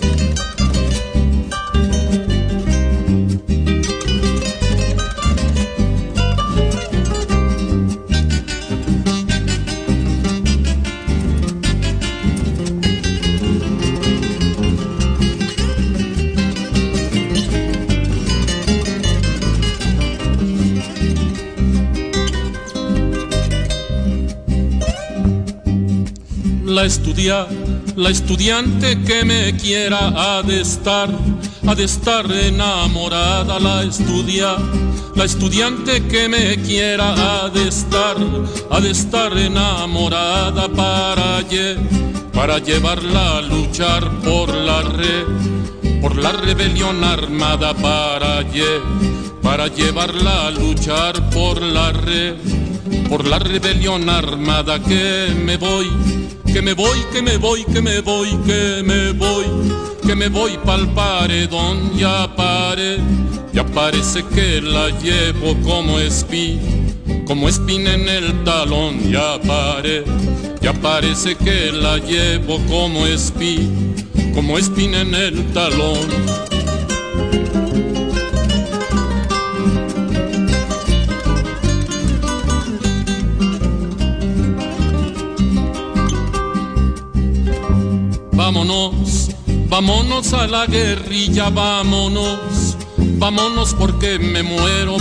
La estudiante que me quiera ha de estar enamorada. La estudiante que me quiera ha de estar enamorada para llevarla a luchar por la rebelión armada, para llevarla a luchar por la rebelión armada. Que me voy pa'l paredón, ya parece que la llevo como espina en el talón, ya parece que la llevo como espina en el talón. Vámonos a la guerrilla, vámonos porque me muero,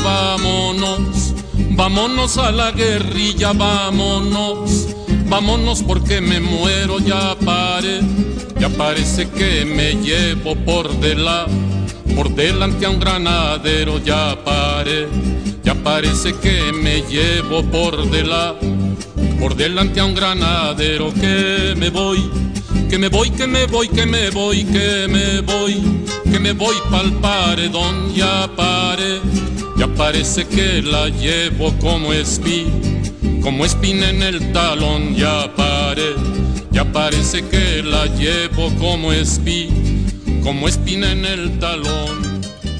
vámonos a la guerrilla, vámonos porque me muero, ya parece que me llevo por delante a un granadero, ya parece que me llevo por delante a un granadero. Que me voy Que me voy, que me voy, que me voy, que me voy, que me voy pa'l paredón. Ya parece que la llevo como espina en el talón. Ya parece que la llevo como espina en el talón.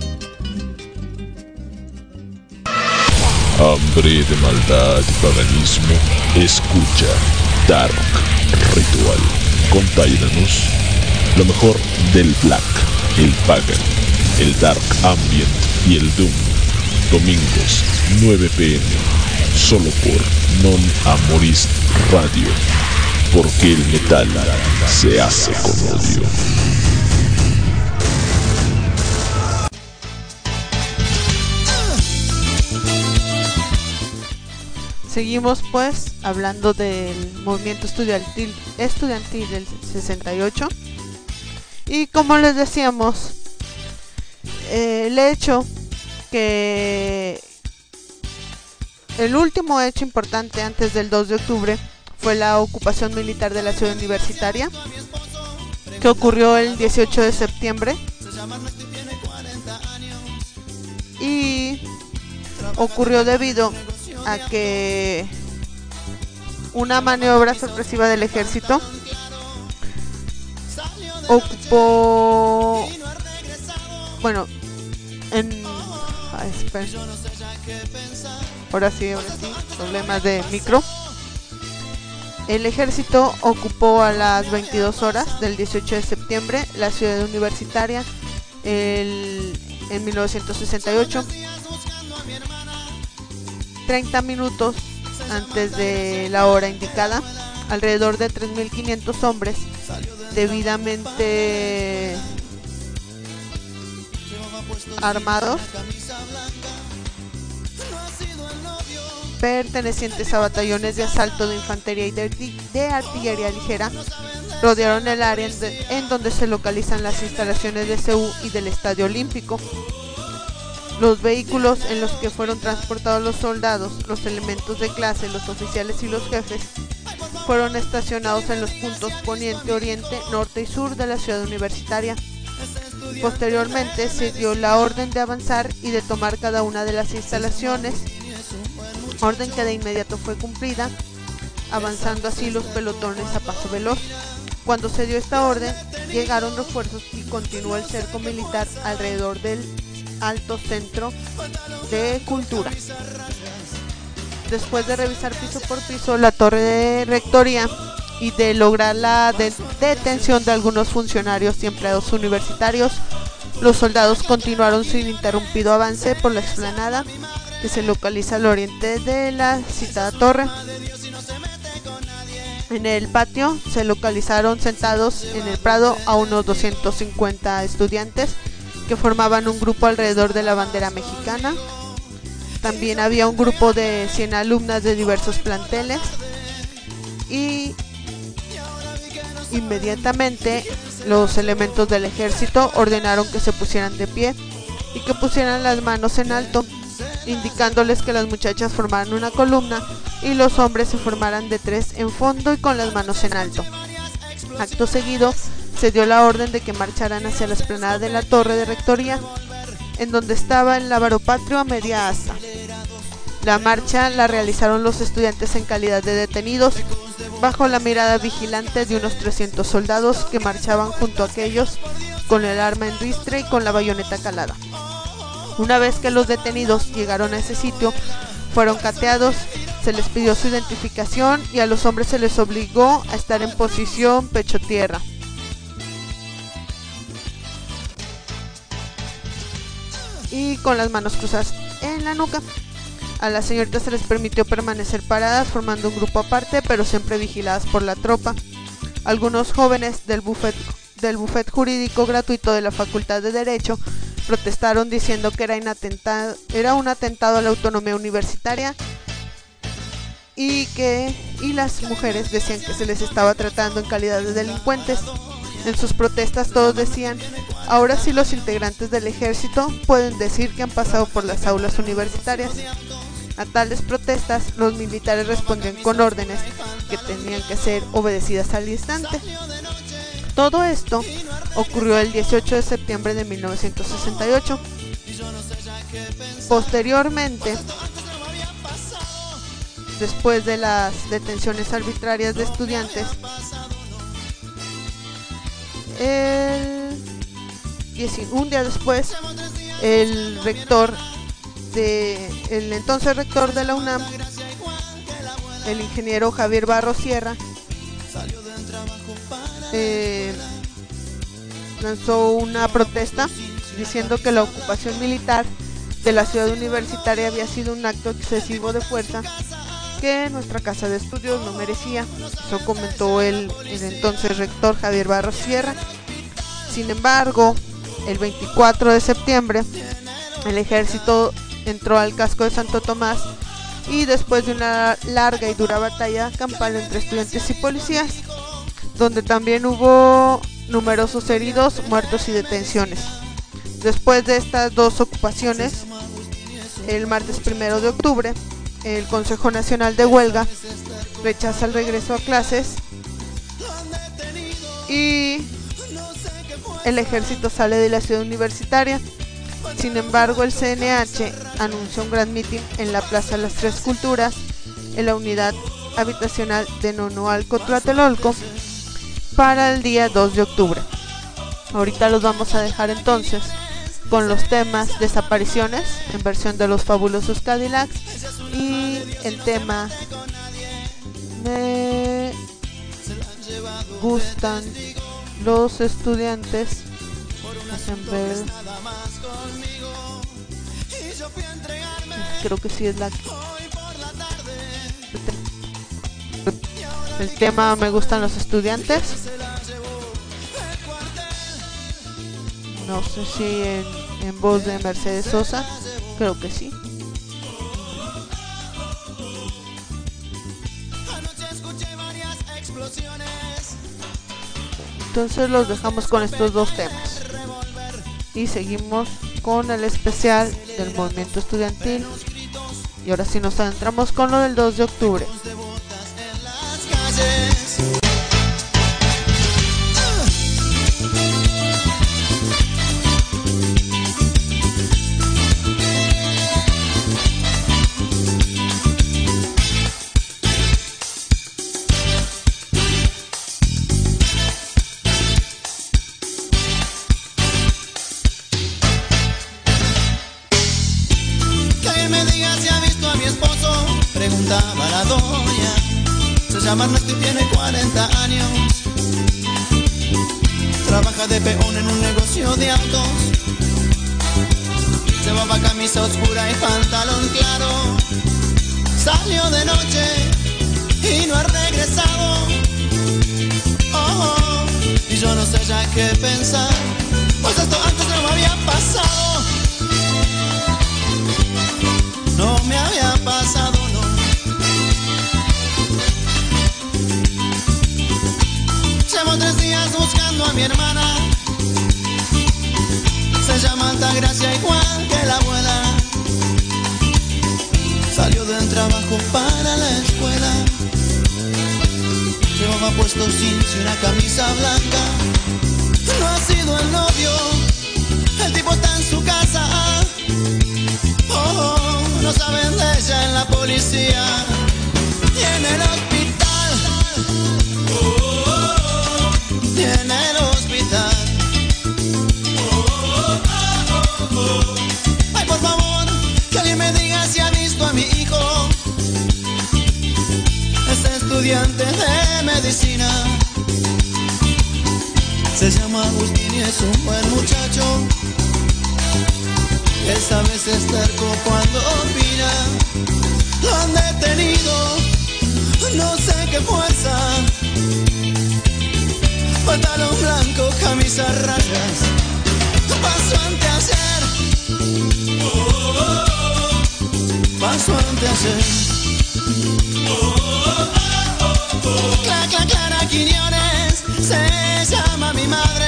Hambre de maldad y paganismo. Escucha Dark Ritual con Tyrannus. Lo mejor del Black, el Pagan, el Dark Ambient y el Doom. Domingos, 9 p.m. Solo por Non Amoris Radio. Porque el metal se hace con odio. Seguimos pues hablando del movimiento estudiantil del 68. Y como les decíamos, el hecho que el último hecho importante antes del 2 de octubre fue la ocupación militar de la ciudad universitaria, que ocurrió el 18 de septiembre. Y ocurrió debido a que una maniobra sorpresiva del ejército ocupó, bueno, ahora sí, problemas de micro. El ejército ocupó a las 22 horas del 18 de septiembre la ciudad universitaria en 1968. 30 minutos antes de la hora indicada, alrededor de 3.500 hombres debidamente armados, pertenecientes a batallones de asalto de infantería y de artillería ligera, rodearon el área en donde se localizan las instalaciones de CEU y del Estadio Olímpico. Los vehículos en los que fueron transportados los soldados, los elementos de clase, los oficiales y los jefes fueron estacionados en los puntos poniente, oriente, norte y sur de la ciudad universitaria. Posteriormente se dio la orden de avanzar y de tomar cada una de las instalaciones, orden que de inmediato fue cumplida, avanzando así los pelotones a paso veloz. Cuando se dio esta orden, llegaron refuerzos y continuó el cerco militar alrededor del Alto Centro de Cultura. Después de revisar piso por piso la torre de rectoría y de lograr la detención de algunos funcionarios y empleados universitarios, los soldados continuaron su ininterrumpido avance por la explanada que se localiza al oriente de la citada torre. En el patio se localizaron sentados en el prado a unos 250 estudiantes que formaban un grupo alrededor de la bandera mexicana. También había un grupo de 100 alumnas de diversos planteles y inmediatamente los elementos del ejército ordenaron que se pusieran de pie y que pusieran las manos en alto, indicándoles que las muchachas formaran una columna y los hombres se formaran de 3 en fondo y con las manos en alto. Acto seguido se dio la orden de que marcharan hacia la explanada de la torre de rectoría, en donde estaba el lábaro patrio a media asta. La marcha la realizaron los estudiantes en calidad de detenidos, bajo la mirada vigilante de unos 300 soldados que marchaban junto a aquellos con el arma en ristre y con la bayoneta calada. Una vez que los detenidos llegaron a ese sitio, fueron cateados, se les pidió su identificación y a los hombres se les obligó a estar en posición pecho-tierra. Y con las manos cruzadas en la nuca. A las señoritas se les permitió permanecer paradas formando un grupo aparte, pero siempre vigiladas por la tropa. Algunos jóvenes del bufet jurídico gratuito de la Facultad de Derecho protestaron diciendo que era un atentado a la autonomía universitaria y las mujeres decían que se les estaba tratando en calidad de delincuentes. En sus protestas todos decían: ahora sí los integrantes del ejército pueden decir que han pasado por las aulas universitarias. A tales protestas los militares respondían con órdenes que tenían que ser obedecidas al instante. Todo esto ocurrió el 18 de septiembre de 1968. Posteriormente, después de las detenciones arbitrarias de estudiantes, un día después, el entonces rector de la UNAM, el ingeniero Javier Barros Sierra, lanzó una protesta diciendo que la ocupación militar de la ciudad universitaria había sido un acto excesivo de fuerza que nuestra casa de estudios no merecía. Eso comentó el entonces rector Javier Barros Sierra. Sin embargo, el 24 de septiembre, el ejército entró al casco de Santo Tomás y después de una larga y dura batalla campal entre estudiantes y policías, donde también hubo numerosos heridos, muertos y detenciones. Después de estas dos ocupaciones, el martes 1 de octubre, el Consejo Nacional de Huelga rechaza el regreso a clases y el ejército sale de la ciudad universitaria. Sin embargo, el CNH anunció un gran mitin en la Plaza de las Tres Culturas, en la unidad habitacional de Nonoalco, Tlatelolco, para el día 2 de octubre. Ahorita los vamos a dejar entonces con los temas Desapariciones, en versión de Los Fabulosos Cadillacs, y el tema Me gustan los estudiantes. Hacen ver. Creo que sí es la que... El tema Me gustan los estudiantes. No sé si en voz de Mercedes Sosa. Creo que sí. Entonces los dejamos con estos dos temas y seguimos con el especial del movimiento estudiantil, y ahora sí nos adentramos con lo del 2 de octubre. Preguntaba la doña, se llama Ernesto y tiene 40 años. Trabaja de peón en un negocio de autos. Llevaba camisa oscura y pantalón claro. Salió de noche y no ha regresado. Oh, y yo no sé ya qué pensar, pues esto antes no me había pasado. No me había pasado, no. Llevo 3 días buscando a mi hermana. Se llama Altagracia igual que la abuela. Salió del trabajo para la escuela. Llevaba puesto jeans y una camisa blanca. No ha sido el novio, el tipo está en su casa. Oh, no saben de ella en la policía y en el hospital. Y en el hospital. Ay, por favor, que alguien me diga si ha visto a mi hijo. Es estudiante de medicina. Se llama Agustín y es un buen muchacho. Esa vez es terco cuando opina. Lo han detenido, no sé qué fuerza. Pantalón blanco, camisa a rayas. Pasó anteayer. Pasó anteayer. Clara Quiñones se llama mi madre.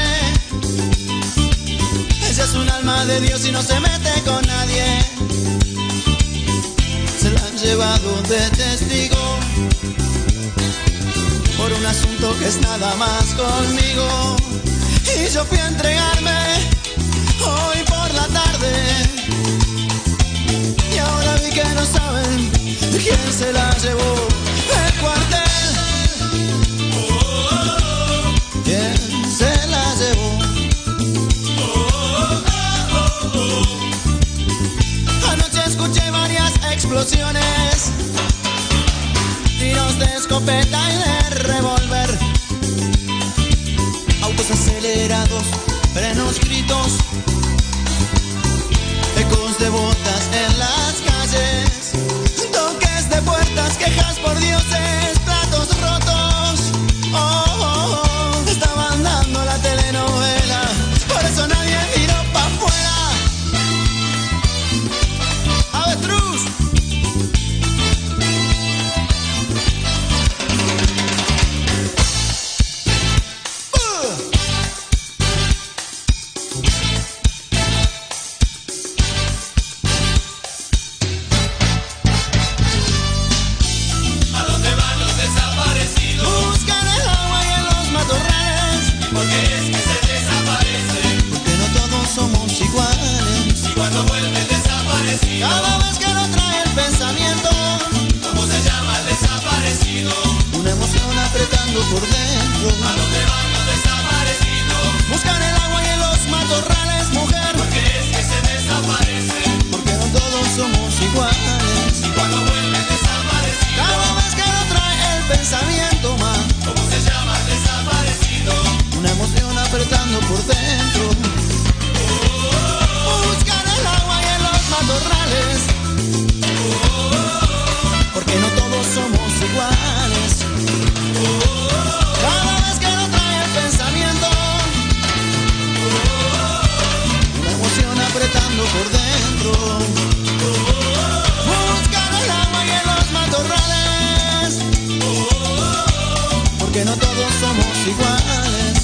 Ella es un alma de Dios y no se mete con nadie. Se la han llevado de testigo por un asunto que es nada más conmigo. Y yo fui a entregarme hoy por la tarde. Y ahora vi que no saben quién se la llevó el cuartel. ¿Quién se la llevó? Anoche escuché varias explosiones, tiros de escopeta y de revólver, autos acelerados, frenos, gritos, ecos de botas en las calles, toques de puertas, quejas por dioses, platos rotos. Oh, oh, oh, estaban dando la telenovela, por eso nadie miró pa' afuera. ¡Avestruz! Cada vez que lo trae el pensamiento, ¿cómo se llama el desaparecido? Una emoción apretando por dentro. ¿A dónde van los desaparecidos? Buscan el agua y en los matorrales, mujer. Porque es que se desaparecen. Porque no todos somos iguales. Y cuando vuelven desaparecidos, cada vez que lo trae el pensamiento, ma, ¿cómo se llama el desaparecido? Una emoción apretando por dentro. Buscan el agua y en los matorrales, porque no todos somos iguales. Cada vez que lo trae el pensamiento, una emoción apretando por dentro. Buscan el agua y en los matorrales, porque no todos somos iguales.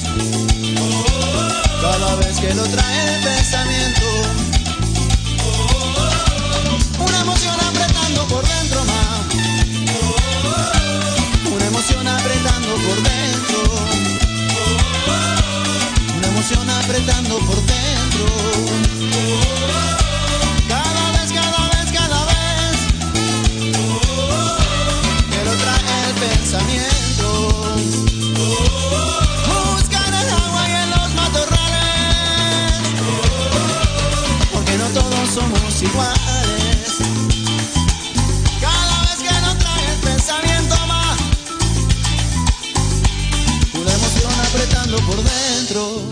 Cada vez que lo trae el pensamiento, una emoción apretando por dentro, ma. Una emoción apretando por dentro. Una emoción apretando por dentro. Cada vez, cada vez, cada vez que lo trae el pensamiento. Buscan el agua y en los matorrales, porque no todos somos iguales. Apretando por dentro.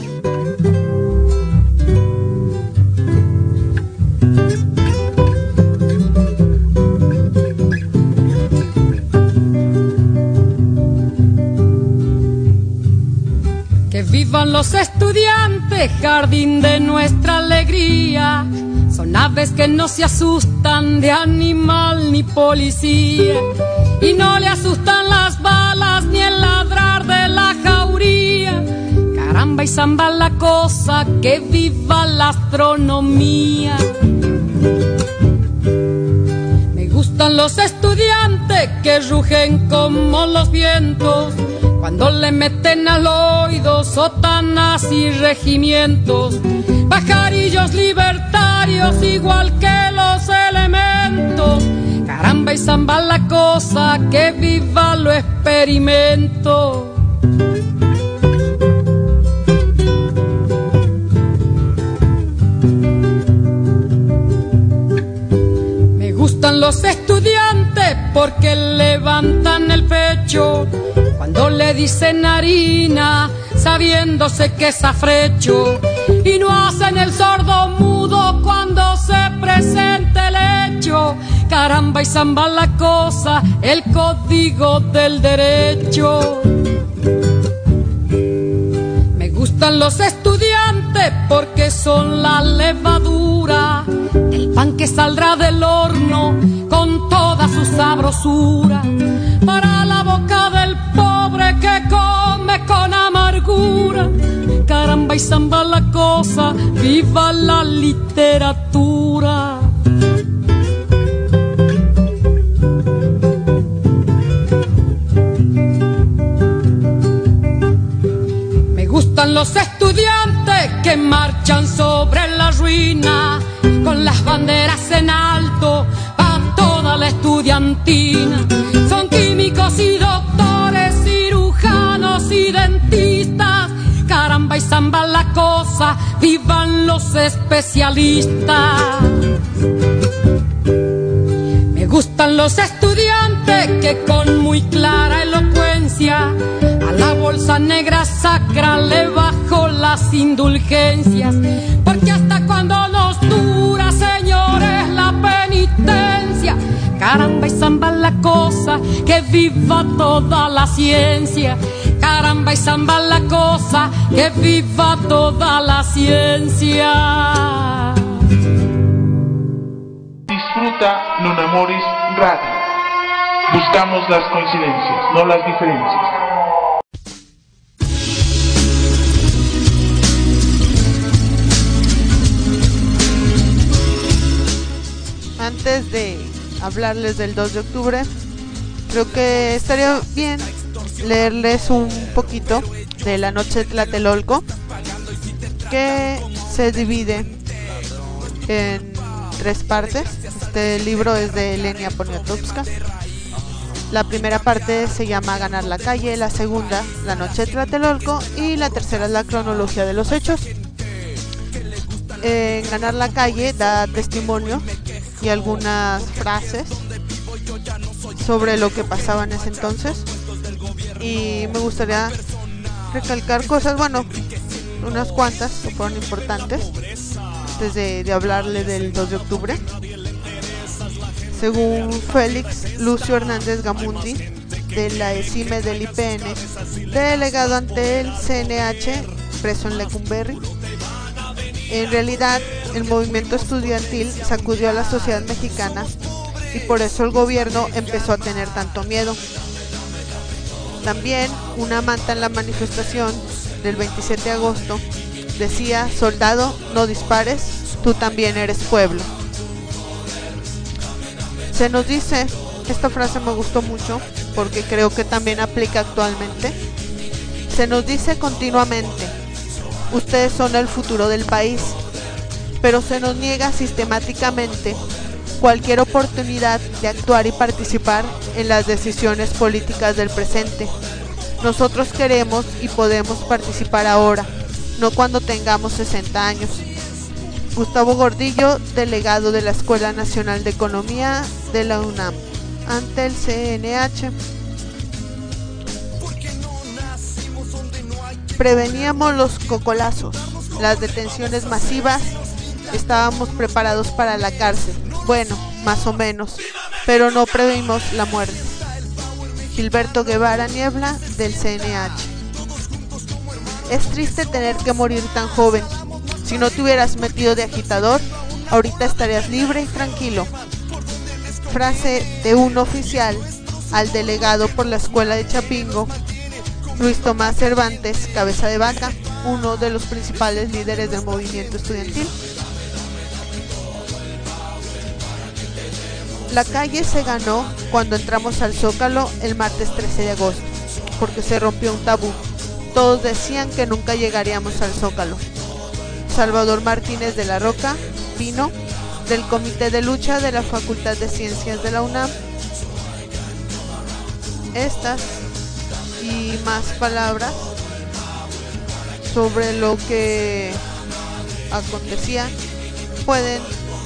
Que vivan los estudiantes, jardín de nuestra alegría. Son aves que no se asustan de animal ni policía, y no le asustan las balas ni el ladrar de la jauría. Caramba y zamba la cosa, que viva la astronomía. Me gustan los estudiantes que rugen como los vientos, cuando le meten al oído sotanas y regimientos. Pajarillos libertarios igual que los elementos. Caramba y zamba la cosa, que viva lo experimento. Me gustan los estudiantes porque levantan el pecho cuando le dicen harina, sabiéndose que es afrecho, y no hacen el sordo mudo cuando se presente el hecho. Caramba y zamba la cosa, el código del derecho. Me gustan los estudiantes porque son la levadura del pan que saldrá del horno con toda su sabrosura, para la boca del pobre que come con amargura. Caramba y zamba la cosa, viva la literatura. los estudiantes que marchan sobre la ruina, con las banderas en alto a toda la estudiantina. Son químicos y doctores, cirujanos y dentistas. Caramba y zamba la cosa, vivan los especialistas. Me gustan los estudiantes que con muy clara elocuencia a la bolsa negra sacra le bajo las indulgencias. Porque hasta cuando nos dura, señores, la penitencia. Caramba y zamba la cosa, que viva toda la ciencia. Caramba y zamba la cosa, que viva toda la ciencia. Disfruta Nunamoris Radio. Buscamos las coincidencias, no las diferencias. Antes de hablarles del 2 de octubre, creo que estaría bien leerles un poquito de La Noche de Tlatelolco, que se divide en 3 partes. Este libro es de Lenia Poniatowska. La primera parte se llama Ganar la calle, la segunda La Noche de Tlatelolco y la tercera es la cronología de los hechos. En Ganar la calle da testimonio y algunas frases sobre lo que pasaba en ese entonces, y me gustaría recalcar cosas, bueno, unas cuantas que fueron importantes antes de hablarle del 2 de octubre. Según Félix Lucio Hernández Gamundi, de la ESIME del IPN, delegado ante el CNH, preso en Lecumberri, en realidad el movimiento estudiantil sacudió a la sociedad mexicana y por eso el gobierno empezó a tener tanto miedo. También una manta en la manifestación del 27 de agosto decía: soldado, no dispares, tú también eres pueblo. Se nos dice, esta frase me gustó mucho porque creo que también aplica actualmente, se nos dice continuamente: ustedes son el futuro del país, pero se nos niega sistemáticamente cualquier oportunidad de actuar y participar en las decisiones políticas del presente. Nosotros queremos y podemos participar ahora, no cuando tengamos 60 años. Gustavo Gordillo, delegado de la Escuela Nacional de Economía de la UNAM, ante el CNH. Preveníamos los cocolazos, las detenciones masivas, estábamos preparados para la cárcel. Bueno, más o menos, pero no previmos la muerte. Gilberto Guevara Niebla, del CNH. Es triste tener que morir tan joven. Si no te hubieras metido de agitador, ahorita estarías libre y tranquilo. Frase de un oficial al delegado por la escuela de Chapingo, Luis Tomás Cervantes Cabeza de Vaca, uno de los principales líderes del movimiento estudiantil. La calle se ganó cuando entramos al Zócalo el martes 13 de agosto, porque se rompió un tabú. Todos decían que nunca llegaríamos al Zócalo. Salvador Martínez de la Roca vino, del Comité de Lucha de la Facultad de Ciencias de la UNAM. Estas y más palabras sobre lo que acontecía pueden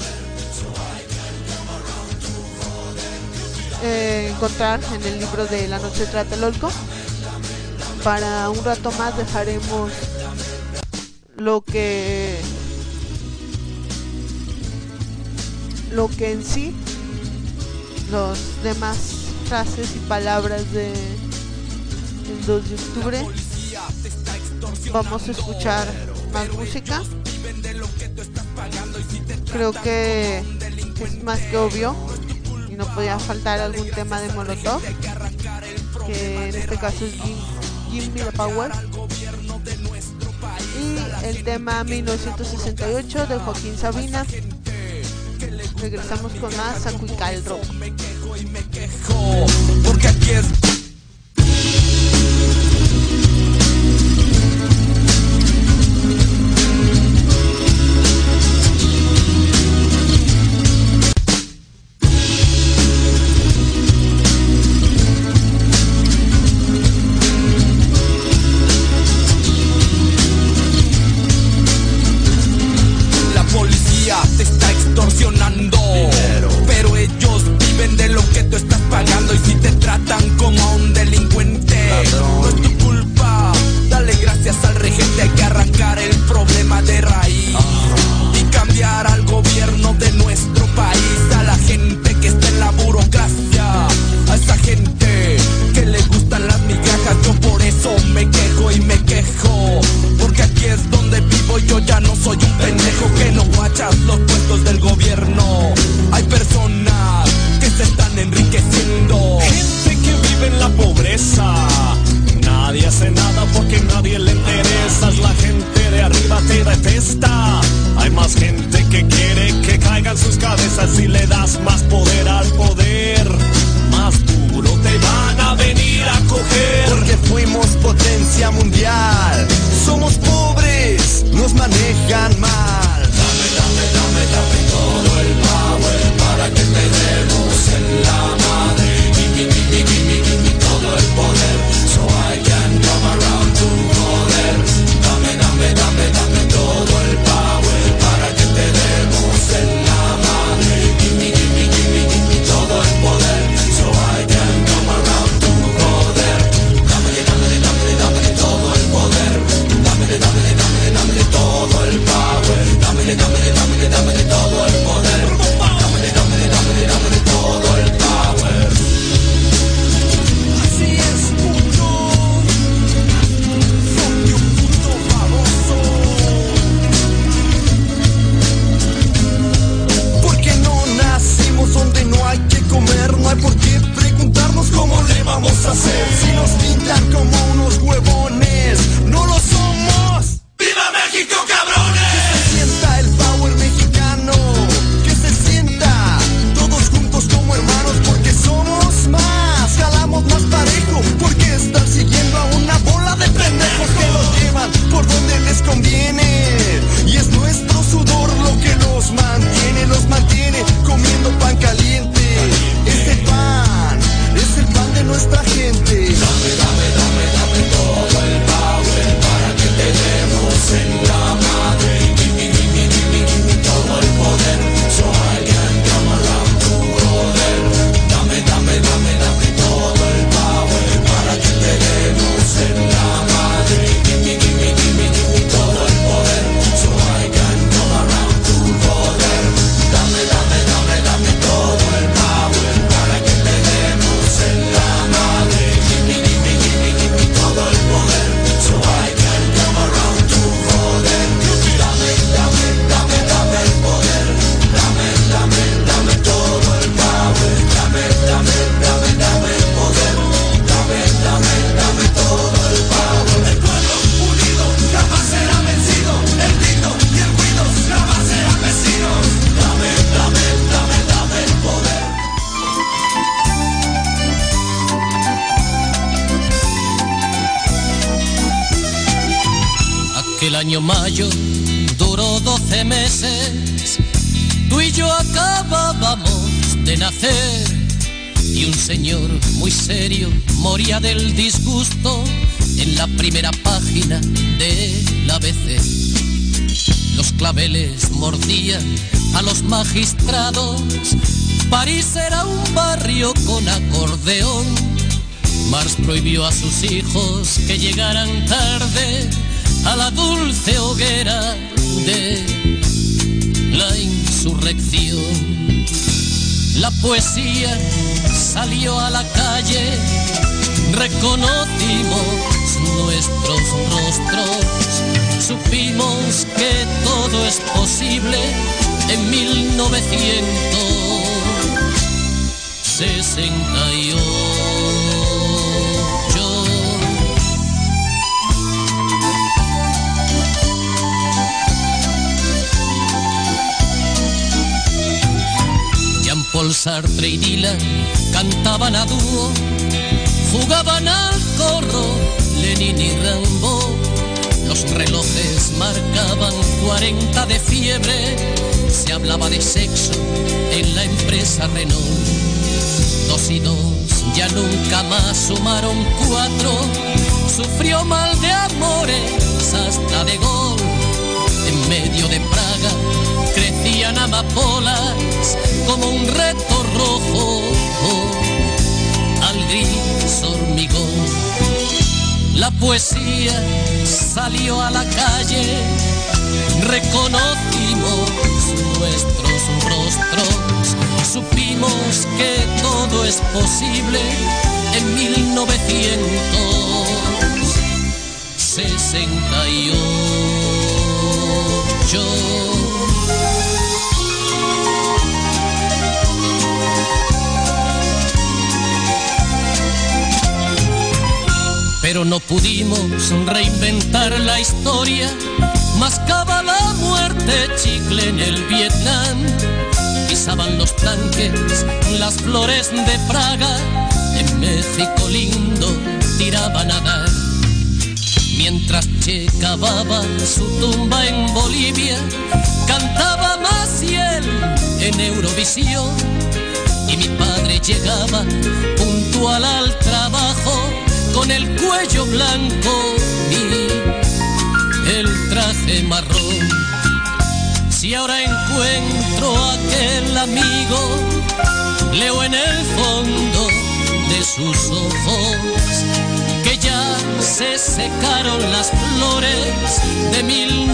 encontrar en el libro de La Noche de Tlatelolco. Para un rato más dejaremos lo que en sí, los demás frases y palabras del 2 de octubre. Vamos a escuchar más música. Creo que es más que obvio y no podía faltar algún tema de Molotov, que en este caso es Give Me the Power, y el tema 1968 de Joaquín Sabina. Regresamos con más a Cuical Rock. Porque aquí es te está extorsionando dinero. Pero ellos viven de lo que tú estás pagando. Y si te tratan como a un delincuente, ladrón, no es tu culpa. Dale gracias al regente. Hay que arrancar el problema de raíz y cambiar al gobierno de nuestro país. A la gente que está en la burocracia, a esa gente que le gustan las migajas. Yo por eso me quejo y me quejo, porque aquí es donde vivo y yo ya no soy un pendejo que no guachas los puestos del gobierno. Hay personas que se están enriqueciendo, gente que vive en la pobreza. Nadie hace nada porque nadie le interesas. La gente de arriba te detesta. Hay más gente que quiere que caigan sus cabezas. Si le das más poder al poder, más duro te van a venir a coger. Porque fuimos potencia mundial. Somos pobres, nos manejan mal. Dame, dame, dame, dame todo el power para que te demos en la madre. Give me todo el poder, so I can come around to joder. Dame, dame, dame, dame todo el power para que te demos en la madre. Give me todo el poder, so I can come around to joder. Dame, dame, dame, dame todo el poder. Dame, dame, dame, dame todo el power. Dame, dame, dame, dame todo el poder. Dame, dame, dame, dame todo el power. Así es, puto. Soy un puto baboso. Porque no nacimos donde no hay que comer. No hay por qué preguntarnos cómo le vamos a hacer. Si nos pintan como unos huevones, no lo somos. ¡Viva México, cabrones! Que se sienta el power mexicano, que se sienta todos juntos como hermanos, porque somos más, jalamos más parejo, porque están siguiendo a una bola de pendejos que los llevan por donde les conviene. Y es nuestro sudor lo que los mantiene comiendo pan caliente. Es el pan de nuestra gente. Dame, dame, dame, dame todo el power para que te demos en la madre. Give me todo el poder, so I can come around to joder. Dame, dame, dame, dame todo el power para que te demos en la madre. Give me todo el poder, so I can come around to joder. Dame, dame, dame, dame todo el power para que te demos en la madre. Give me todo el poder, so I can come around to joder. Dame, dame, dame, dame el poder. Dame, dame, dame todo el power. Dame, dame, dame, dame el poder. Dame, dame, dame todo el power. El pueblo unido jamás será vencido. El grito y el ruido jamás serán vecinos. Dame, dame, dame, dame el poder. Aquel año mayo duró 12 meses, tú y yo acabábamos de nacer, y un señor muy serio moría del disgusto en la primera página del ABC. Los claveles mordían a los magistrados, París era un barrio con acordeón. Marx prohibió a sus hijos que llegaran tarde a la dulce hoguera de la insurrección. La poesía salió a la calle, reconocimos nuestros rostros, supimos que todo es posible en 1968. Jean-Paul Sartre y Dylan cantaban a dúo, jugaban al corro Lenin y Rimbaud. Los relojes marcaban 40 de fiebre, se hablaba de sexo en la empresa Renault. 2 y 2 ya nunca más sumaron 4, sufrió mal de amores hasta De Gaulle. En medio de Praga crecían a amapolas como un reto rojo al gris hormigón. La poesía salió a la calle, reconocimos nuestros rostros, supimos que todo es posible en 1968. Pero no pudimos reinventar la historia, mascaba la muerte chicle en el Vietnam. Pisaban los tanques las flores de Praga, en México lindo tiraban a dar. Mientras Che cavaba su tumba en Bolivia, cantaba Maciel en Eurovisión. Y mi padre llegaba puntual al trabajo, con el cuello blanco y el traje marrón. Si ahora encuentro a aquel amigo, leo en el fondo de sus ojos que ya se secaron las flores de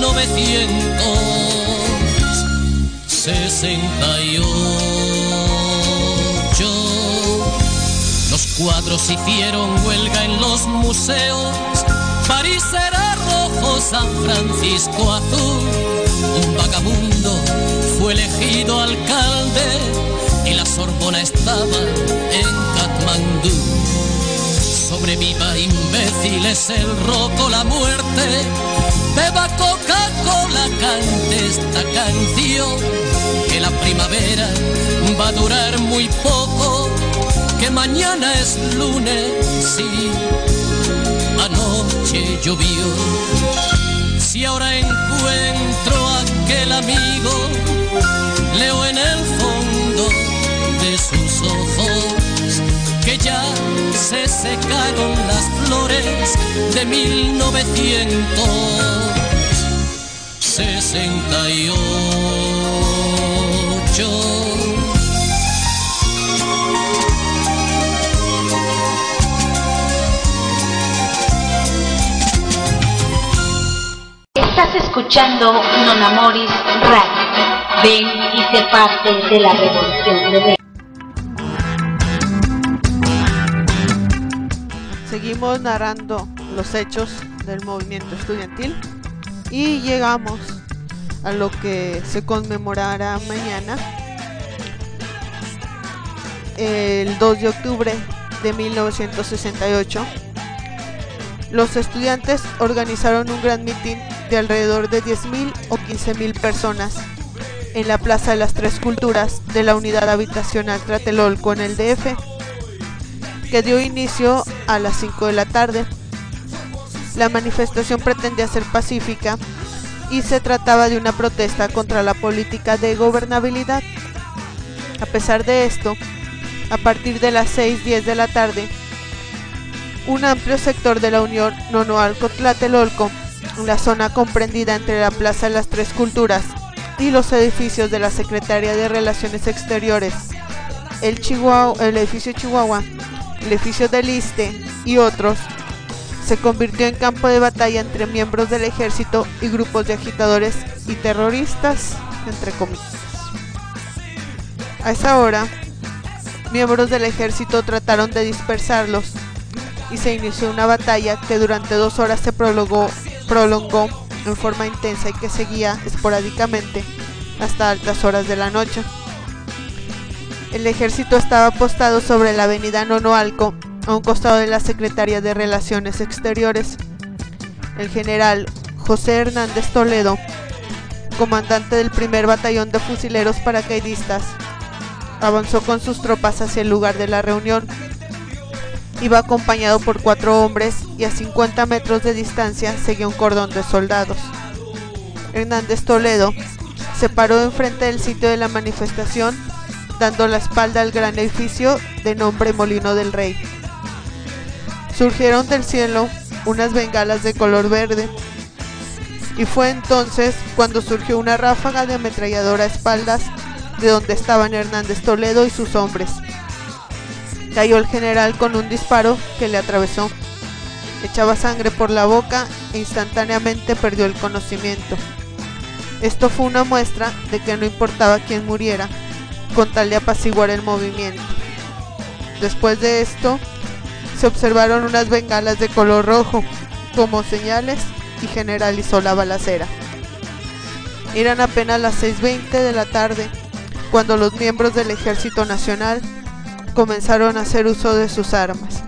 1968. Los cuadros hicieron huelga en los museos, París era rojo, San Francisco azul. Un vagabundo fue elegido alcalde y la Sorbona estaba en Katmandú. Sobreviva imbéciles el rock o la muerte, beba Coca-Cola, cante esta canción, que la primavera va a durar muy poco, que mañana es lunes, sí, anoche llovió. Si ahora encuentro a aquel amigo, leo en el fondo de sus ojos que ya se secaron las flores de 1968. Estás escuchando Non Amoris Radio. Ven y sé parte de la revolución de México. Seguimos narrando los hechos del movimiento estudiantil y llegamos a lo que se conmemorará mañana, el 2 de octubre de 1968. Los estudiantes organizaron un gran mitin de alrededor de 10.000 o 15.000 personas en la Plaza de las Tres Culturas de la Unidad Habitacional Tlatelolco en el DF, que dio inicio a las 5 de la tarde. La manifestación pretendía ser pacífica y se trataba de una protesta contra la política de gobernabilidad. A pesar de esto, a partir de las 6:10 de la tarde, un amplio sector de la Unión Nonoalco-Tlatelolco, la zona comprendida entre la Plaza de las Tres Culturas y los edificios de la Secretaría de Relaciones Exteriores, el edificio Chihuahua, el edificio del ISSSTE y otros, se convirtió en campo de batalla entre miembros del ejército y grupos de agitadores y terroristas, entre comillas. A esa hora, miembros del ejército trataron de dispersarlos y se inició una batalla que durante 2 horas se prolongó en forma intensa y que seguía esporádicamente hasta altas horas de la noche. El ejército estaba apostado sobre la avenida Nonoalco, a un costado de la Secretaría de Relaciones Exteriores. El general José Hernández Toledo, comandante del primer batallón de fusileros paracaidistas, avanzó con sus tropas hacia el lugar de la reunión. Iba acompañado por 4 hombres y a 50 metros de distancia seguía un cordón de soldados. Hernández Toledo se paró enfrente del sitio de la manifestación, dando la espalda al gran edificio de nombre Molino del Rey. Surgieron del cielo unas bengalas de color verde y fue entonces cuando surgió una ráfaga de ametralladora a espaldas de donde estaban Hernández Toledo y sus hombres. Cayó el general con un disparo que le atravesó. Echaba sangre por la boca e instantáneamente perdió el conocimiento. Esto fue una muestra de que no importaba quién muriera, con tal de apaciguar el movimiento. Después de esto, se observaron unas bengalas de color rojo, como señales, y generalizó la balacera. Eran apenas las 6:20 de la tarde, cuando los miembros del Ejército Nacional comenzaron a hacer uso de sus armas.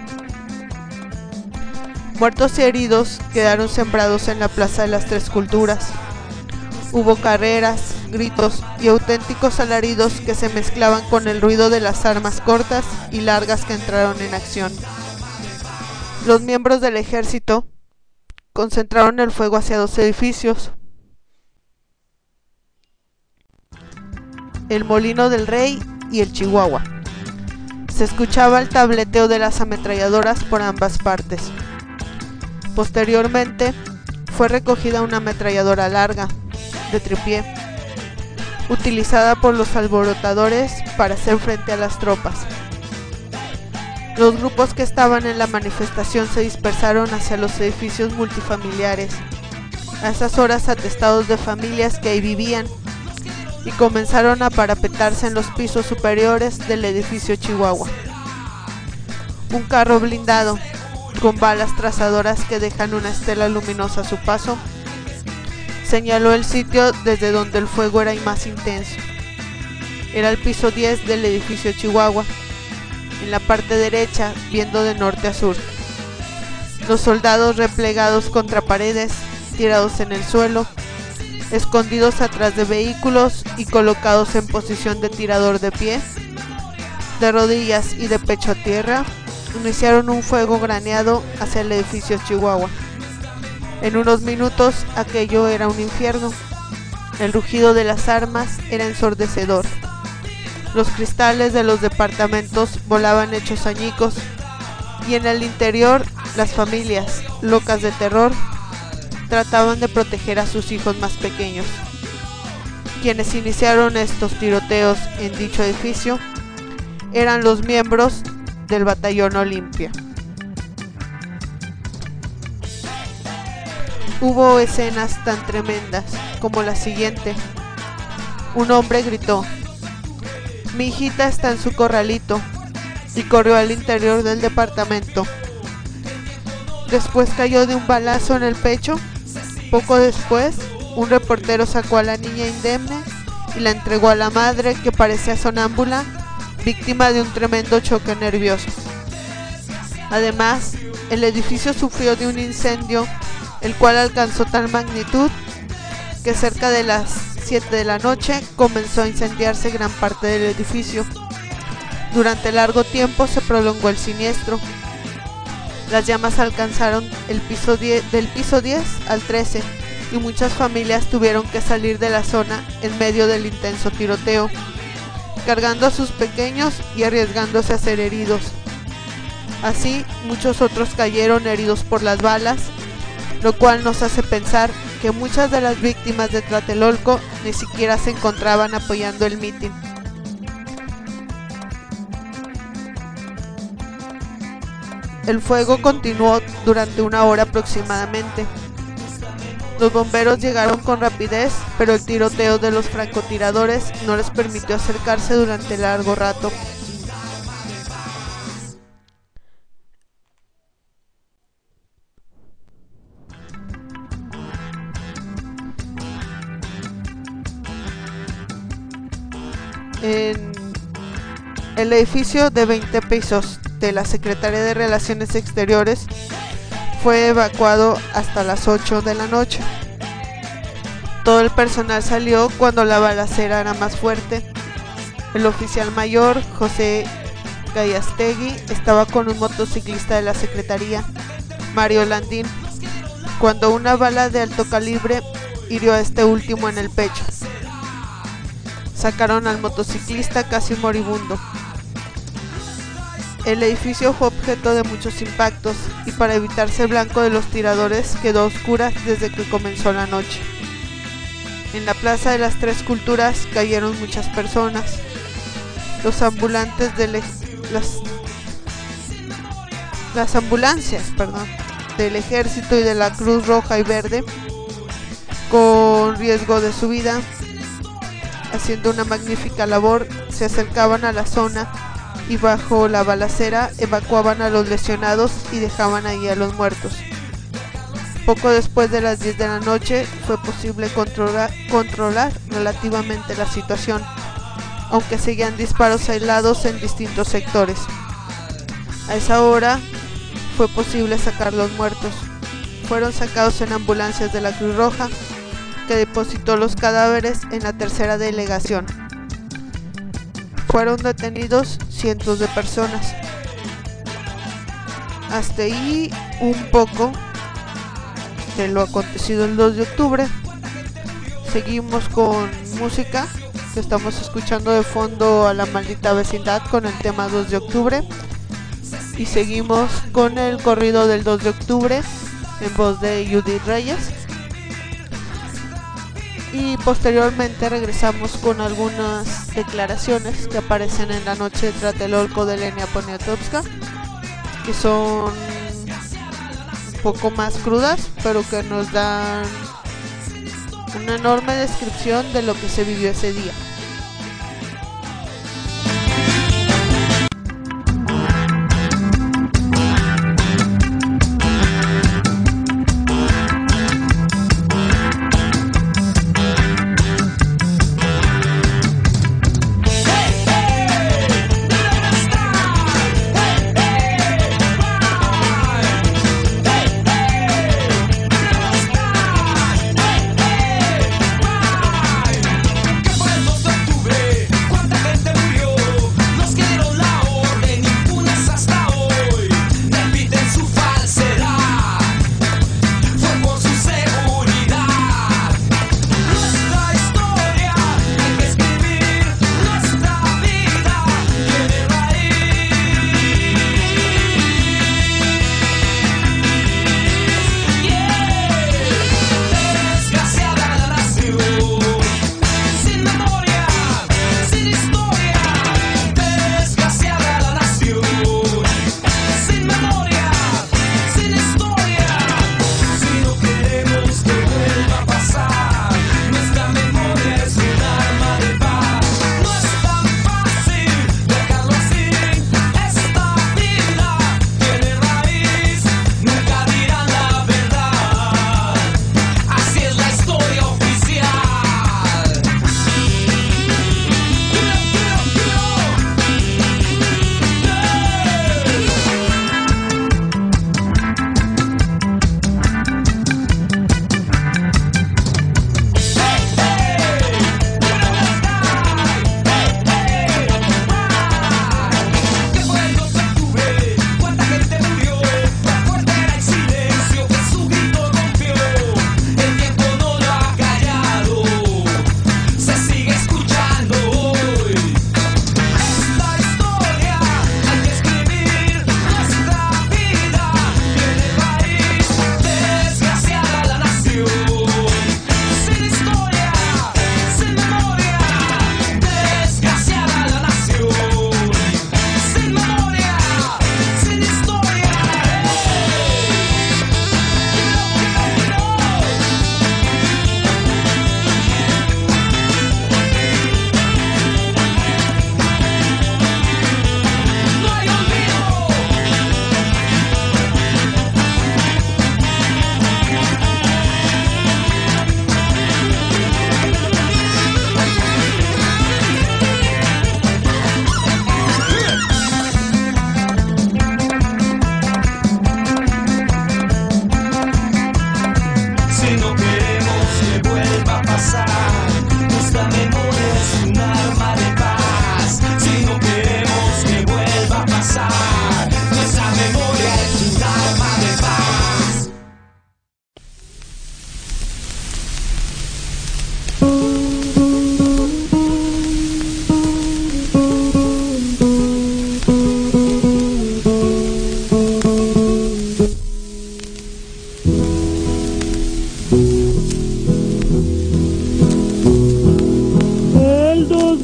Muertos y heridos quedaron sembrados en la Plaza de las Tres Culturas. Hubo carreras, gritos y auténticos alaridos que se mezclaban con el ruido de las armas cortas y largas que entraron en acción. Los miembros del ejército concentraron el fuego hacia dos edificios: el Molino del Rey y el Chihuahua. Se escuchaba el tableteo de las ametralladoras por ambas partes. Posteriormente, fue recogida una ametralladora larga, de tripié, utilizada por los alborotadores para hacer frente a las tropas. Los grupos que estaban en la manifestación se dispersaron hacia los edificios multifamiliares, a esas horas atestados de familias que ahí vivían, y comenzaron a parapetarse en los pisos superiores del edificio Chihuahua. Un carro blindado, con balas trazadoras que dejan una estela luminosa a su paso, señaló el sitio desde donde el fuego era más intenso. Era el piso 10 del edificio Chihuahua, en la parte derecha, viendo de norte a sur. Los soldados replegados contra paredes, tirados en el suelo, escondidos atrás de vehículos y colocados en posición de tirador de pie, de rodillas y de pecho a tierra, iniciaron un fuego graneado hacia el edificio Chihuahua. En unos minutos aquello era un infierno. El rugido de las armas era ensordecedor. Los cristales de los departamentos volaban hechos añicos, y en el interior las familias, locas de terror, trataban de proteger a sus hijos más pequeños. Quienes iniciaron estos tiroteos en dicho edificio eran los miembros del Batallón Olimpia. Hubo escenas tan tremendas como la siguiente. Un hombre gritó: "Mi hijita está en su corralito", y corrió al interior del departamento. Después cayó de un balazo en el pecho. Poco después, un reportero sacó a la niña indemne y la entregó a la madre, que parecía sonámbula, víctima de un tremendo choque nervioso. Además, el edificio sufrió de un incendio, el cual alcanzó tal magnitud que cerca de las 7 de la noche comenzó a incendiarse gran parte del edificio. Durante largo tiempo se prolongó el siniestro. Las llamas alcanzaron del piso 10 al 13 y muchas familias tuvieron que salir de la zona en medio del intenso tiroteo, cargando a sus pequeños y arriesgándose a ser heridos. Así, muchos otros cayeron heridos por las balas, lo cual nos hace pensar que muchas de las víctimas de Tlatelolco ni siquiera se encontraban apoyando el mitin. El fuego continuó durante una hora aproximadamente. Los bomberos llegaron con rapidez, pero el tiroteo de los francotiradores no les permitió acercarse durante largo rato. En el edificio de 20 pisos de la Secretaría de Relaciones Exteriores fue evacuado hasta las 8 de la noche. Todo el personal salió cuando la balacera era más fuerte. El oficial mayor, José Gallastegui, estaba con un motociclista de la Secretaría, Mario Landín, cuando una bala de alto calibre hirió a este último en el pecho. Sacaron al motociclista casi moribundo. El edificio fue objeto de muchos impactos y para evitar ser blanco de los tiradores quedó a oscuras desde que comenzó la noche. En la Plaza de las Tres Culturas cayeron muchas personas. Los ambulantes las ambulancias del Ejército y de la Cruz Roja y Verde, con riesgo de su vida, haciendo una magnífica labor, se acercaban a la zona y bajo la balacera evacuaban a los lesionados y dejaban ahí a los muertos. Poco después de las 10 de la noche fue posible controlar relativamente la situación, aunque seguían disparos aislados en distintos sectores. A esa hora fue posible sacar los muertos. Fueron sacados en ambulancias de la Cruz Roja, que depositó los cadáveres en la tercera delegación. Fueron detenidos cientos de personas. Hasta ahí un poco de lo acontecido el 2 de octubre. Seguimos con música, que estamos escuchando de fondo a La Maldita Vecindad con el tema 2 de octubre. Y seguimos con el corrido del 2 de octubre en voz de Judith Reyes. Y posteriormente regresamos con algunas declaraciones que aparecen en La Noche de Tlatelolco de Lenia Poniatowska, que son un poco más crudas, pero que nos dan una enorme descripción de lo que se vivió ese día. ¿Qué fue?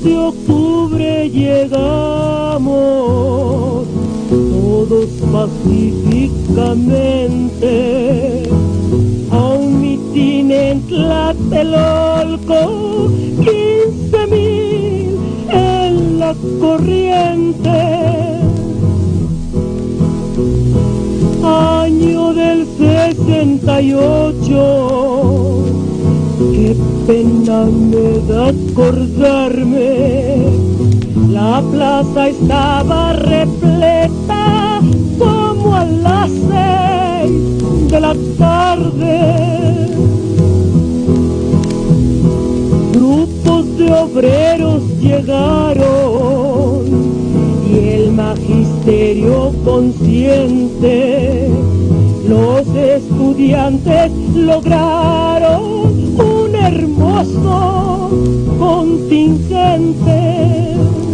de octubre llegamos todos pacíficamente a un mitin en Tlatelolco, 15,000 en la corriente. Año del 68, qué pena me da acordarme, la plaza estaba repleta como a las 6 de la tarde. Grupos de obreros llegaron y el magisterio consciente, los estudiantes lograron un hermoso contingente.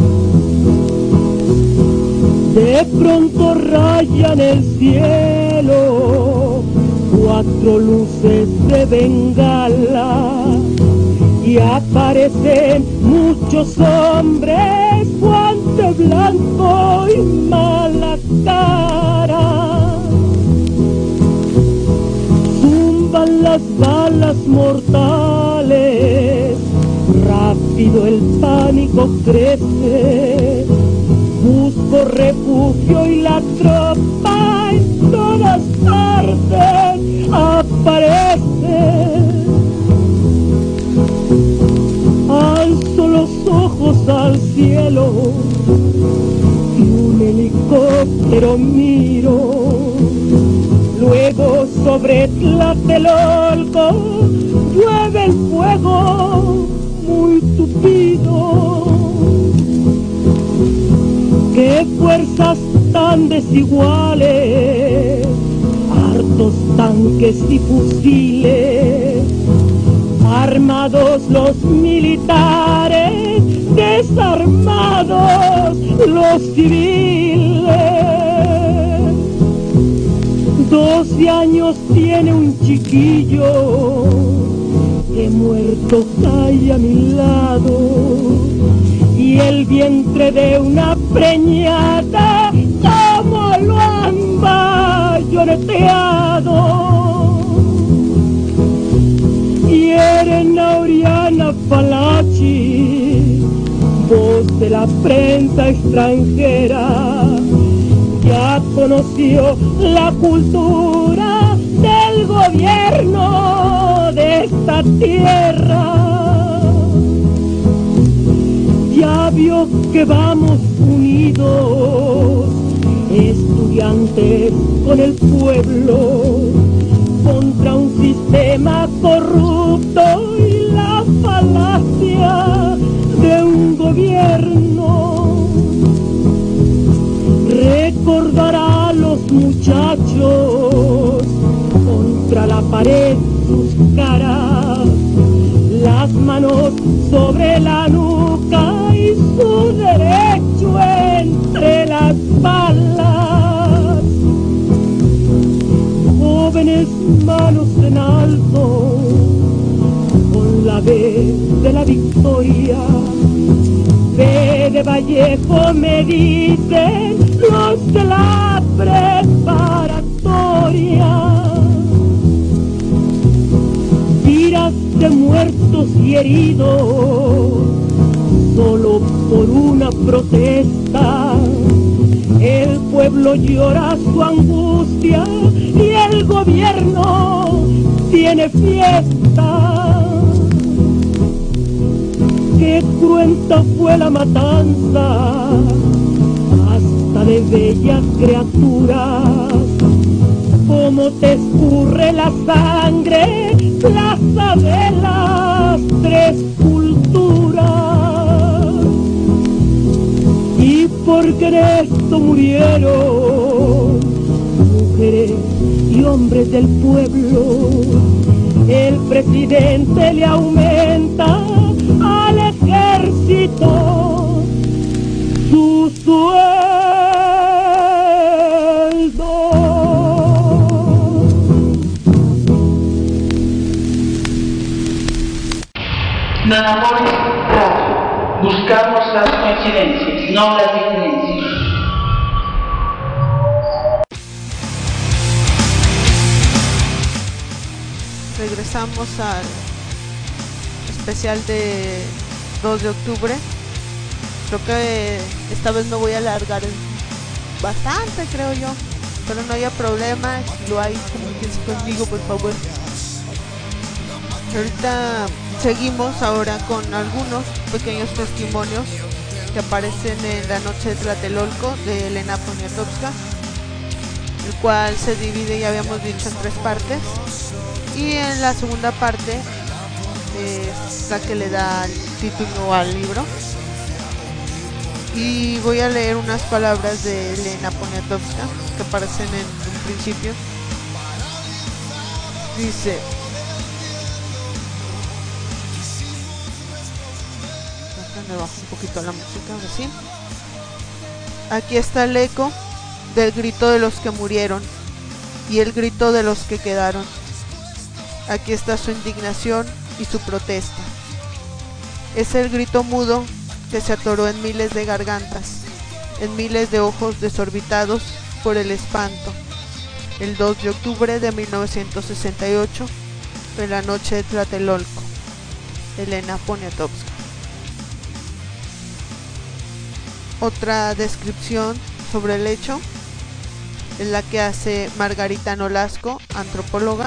De pronto rayan el cielo 4 luces de bengala y aparecen muchos hombres, guante blanco y mala cara. Zumban las balas mortales, rápido el pánico crece. Busco refugio y la tropa en todas partes aparece. Alzo los ojos al cielo y un helicóptero miro. Luego sobre Tlatelolco llueve el fuego muy tupido. Qué fuerzas tan desiguales, hartos tanques y fusiles, armados los militares, desarmados los civiles. 12 años tiene un chiquillo que muerto cae a mi lado, y el vientre de una preñada como lo han bayoneteado. Hieren a Oriana Falachi, voz de la prensa extranjera, ya conoció la cultura del gobierno de esta tierra. Ya vio que vamos unidos, estudiantes con el pueblo, contra un sistema corrupto y la falacia de un gobierno. Recordará a los muchachos contra la pared sus caras, las manos sobre la nuca y su derecho entre las balas. Jóvenes, manos en alto, con la B de la victoria. B de Vallejo me dicen los de la preparatoria. Tiras de muertos y heridos, solo por una protesta. El pueblo llora su angustia y el gobierno tiene fiesta. Qué cruenta fue la matanza, hasta de bellas criaturas. Cómo te escurre la sangre, plaza de las 3 culturas. Y porque en esto murieron mujeres y hombres del pueblo, el presidente le aumenta al ejército su sueldo. Non Amoris Radio. Buscamos las coincidencias, no las diferencias. Regresamos al especial de 2 de octubre. Creo que esta vez me voy a alargar bastante, creo yo, pero no haya problema. Si lo hay, comuníquense conmigo, por favor. Ahorita seguimos ahora con algunos pequeños testimonios que aparecen en La Noche de Tlatelolco de Elena Poniatowska, el cual se divide, ya habíamos dicho, en 3 partes, y en la segunda parte es la que le da el título al libro. Y voy a leer unas palabras de Elena Poniatowska que aparecen en un principio. Dice: me bajo un poquito la música, así. Aquí está el eco del grito de los que murieron y el grito de los que quedaron. Aquí está su indignación y su protesta. Es el grito mudo que se atoró en miles de gargantas, en miles de ojos desorbitados por el espanto. El 2 de octubre de 1968, en La Noche de Tlatelolco. Elena Poniatowska. Otra descripción sobre el hecho es la que hace Margarita Nolasco, antropóloga.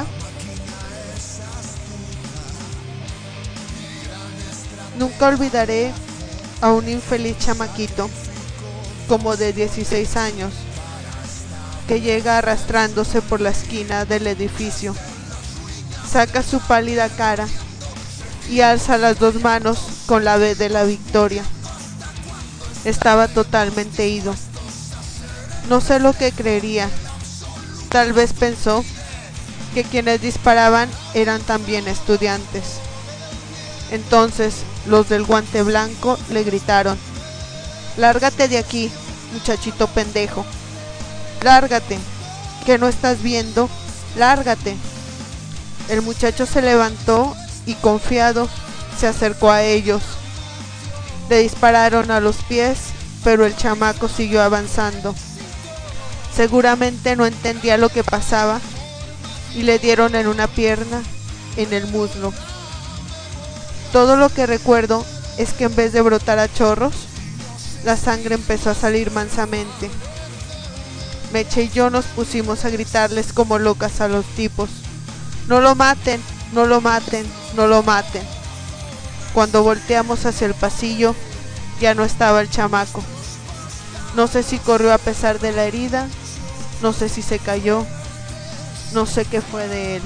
Nunca olvidaré a un infeliz chamaquito como de 16 años que llega arrastrándose por la esquina del edificio, saca su pálida cara y alza las 2 manos con la B de la victoria. Estaba totalmente ido. No sé lo que creería. Tal vez pensó que quienes disparaban eran también estudiantes. Entonces los del guante blanco le gritaron: lárgate de aquí, muchachito pendejo. Lárgate, ¿que no estás viendo? Lárgate. El muchacho se levantó y confiado se acercó a ellos. Le dispararon a los pies, pero el chamaco siguió avanzando. Seguramente no entendía lo que pasaba y le dieron en una pierna, en el muslo. Todo lo que recuerdo es que en vez de brotar a chorros, la sangre empezó a salir mansamente. Meche y yo nos pusimos a gritarles como locas a los tipos: no lo maten, no lo maten, no lo maten. Cuando volteamos hacia el pasillo, ya no estaba el chamaco. No sé si corrió a pesar de la herida, no sé si se cayó, no sé qué fue de él.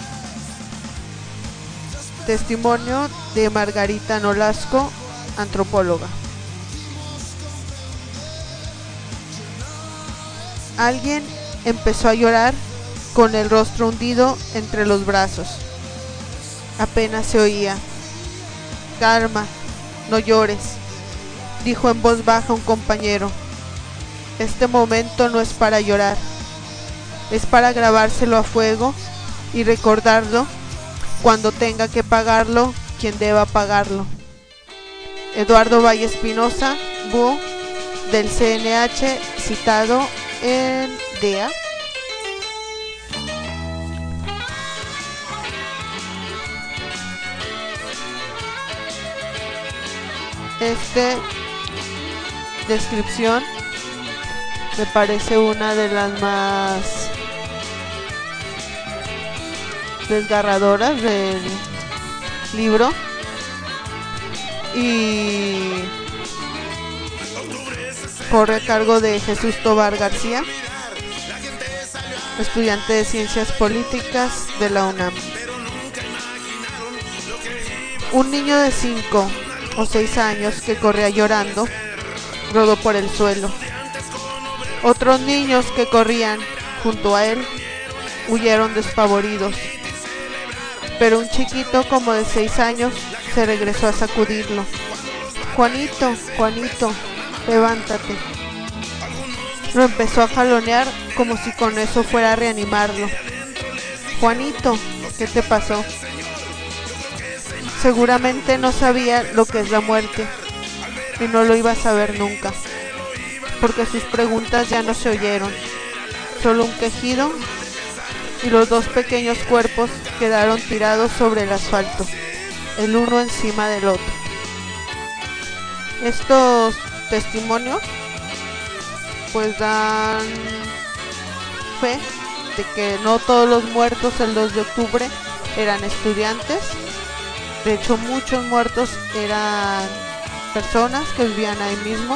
Testimonio de Margarita Nolasco, antropóloga. Alguien empezó a llorar con el rostro hundido entre los brazos. Apenas se oía. Calma, no llores, dijo en voz baja un compañero. Este momento no es para llorar, es para grabárselo a fuego y recordarlo cuando tenga que pagarlo quien deba pagarlo. Eduardo Valle Espinosa, búho del CNH, citado en DEA. Descripción me parece una de las más desgarradoras del libro y corre a cargo de Jesús Tobar García, estudiante de Ciencias Políticas de la UNAM. Un niño de 5 o 6 años que corría llorando rodó por el suelo. Otros niños que corrían junto a él huyeron despavoridos, pero un chiquito como de 6 años se regresó a sacudirlo. Juanito, Juanito, levántate. Lo empezó a jalonear como si con eso fuera a reanimarlo. Juanito, ¿qué te pasó? Seguramente no sabía lo que es la muerte. y no lo iba a saber nunca, porque sus preguntas ya no se oyeron, solo un quejido y los dos pequeños cuerpos quedaron tirados sobre el asfalto, el uno encima del otro. Estos testimonios pues dan fe de que no todos los muertos el 2 de octubre eran estudiantes. De hecho, muchos muertos eran personas que vivían ahí mismo.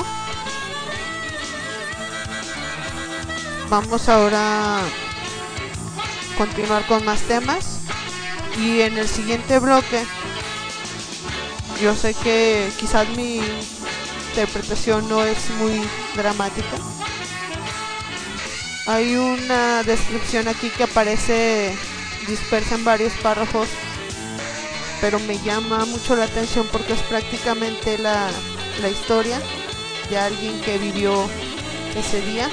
Vamos ahora a continuar con más temas, y en el siguiente bloque yo sé que quizás mi interpretación no es muy dramática. Hay una descripción aquí que aparece dispersa en varios párrafos, pero me llama mucho la atención porque es prácticamente la historia de alguien que vivió ese día.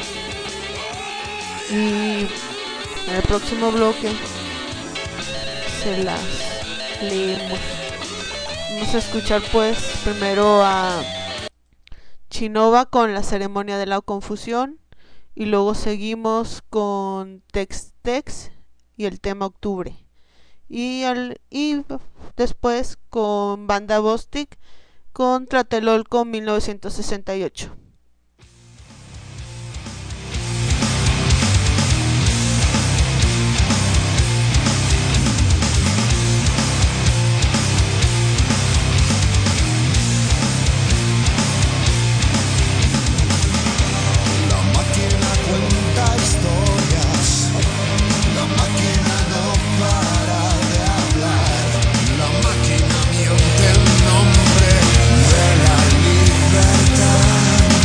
Y en el próximo bloque se las leemos. Vamos a escuchar pues primero a Chinova con La ceremonia de la confusión, y luego seguimos con Tex Tex y el tema Octubre, y después con Banda Bostik con Tlatelolco 1968. El nombre de la libertad.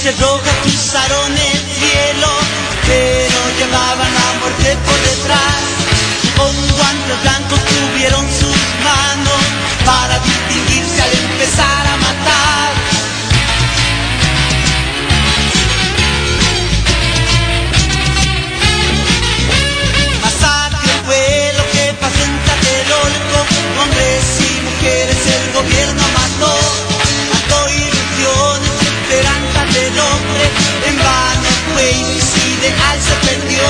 luces rojas cruzaron el cielo, pero llevaban la muerte por detrás. Con guantes blancos tuvieron sus manos para distinguirse al empezar a matar. Masacre fue lo que pasó en Tlatelolco, hombres y mujeres el gobierno mató. Mató ilusiones, esperanzas del hombre, en vano fue y su ideal se perdió.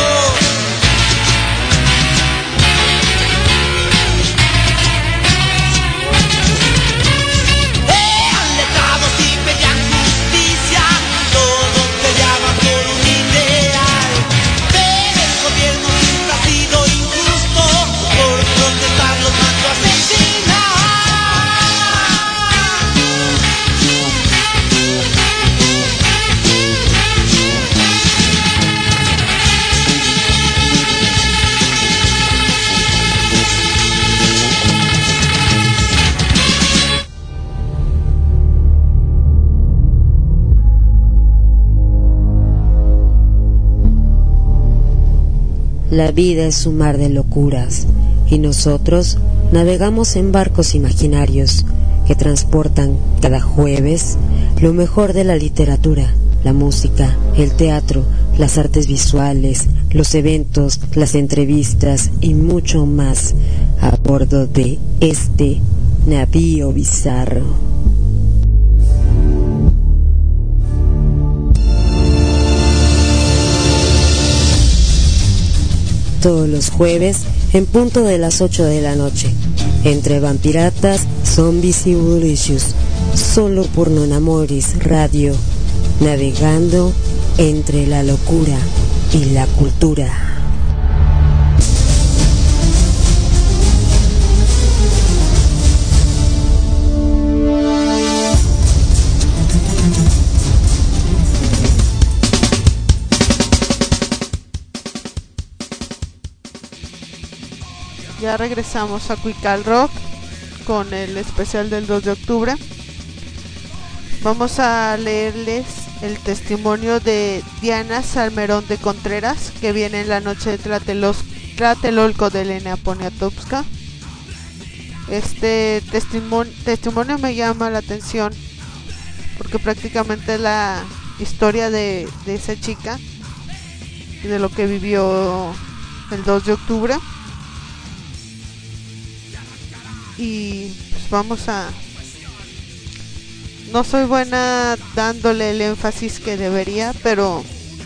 La vida es un mar de locuras y nosotros navegamos en barcos imaginarios que transportan cada jueves lo mejor de la literatura, la música, el teatro, las artes visuales, los eventos, las entrevistas y mucho más a bordo de este navío bizarro. Todos los jueves en punto de las 8 de la noche, entre vampiratas, zombies y bulicious, solo por Nunamoris Radio, navegando entre la locura y la cultura. Ya regresamos a Cuical Rock con el especial del 2 de octubre. Vamos a leerles el testimonio de Diana Salmerón de Contreras, que viene en la noche de Tlatelolco de Elena Poniatowska. Este testimonio me llama la atención porque prácticamente es la historia de esa chica y de lo que vivió el 2 de octubre. Y pues vamos a... No soy buena dándole el énfasis que debería, pero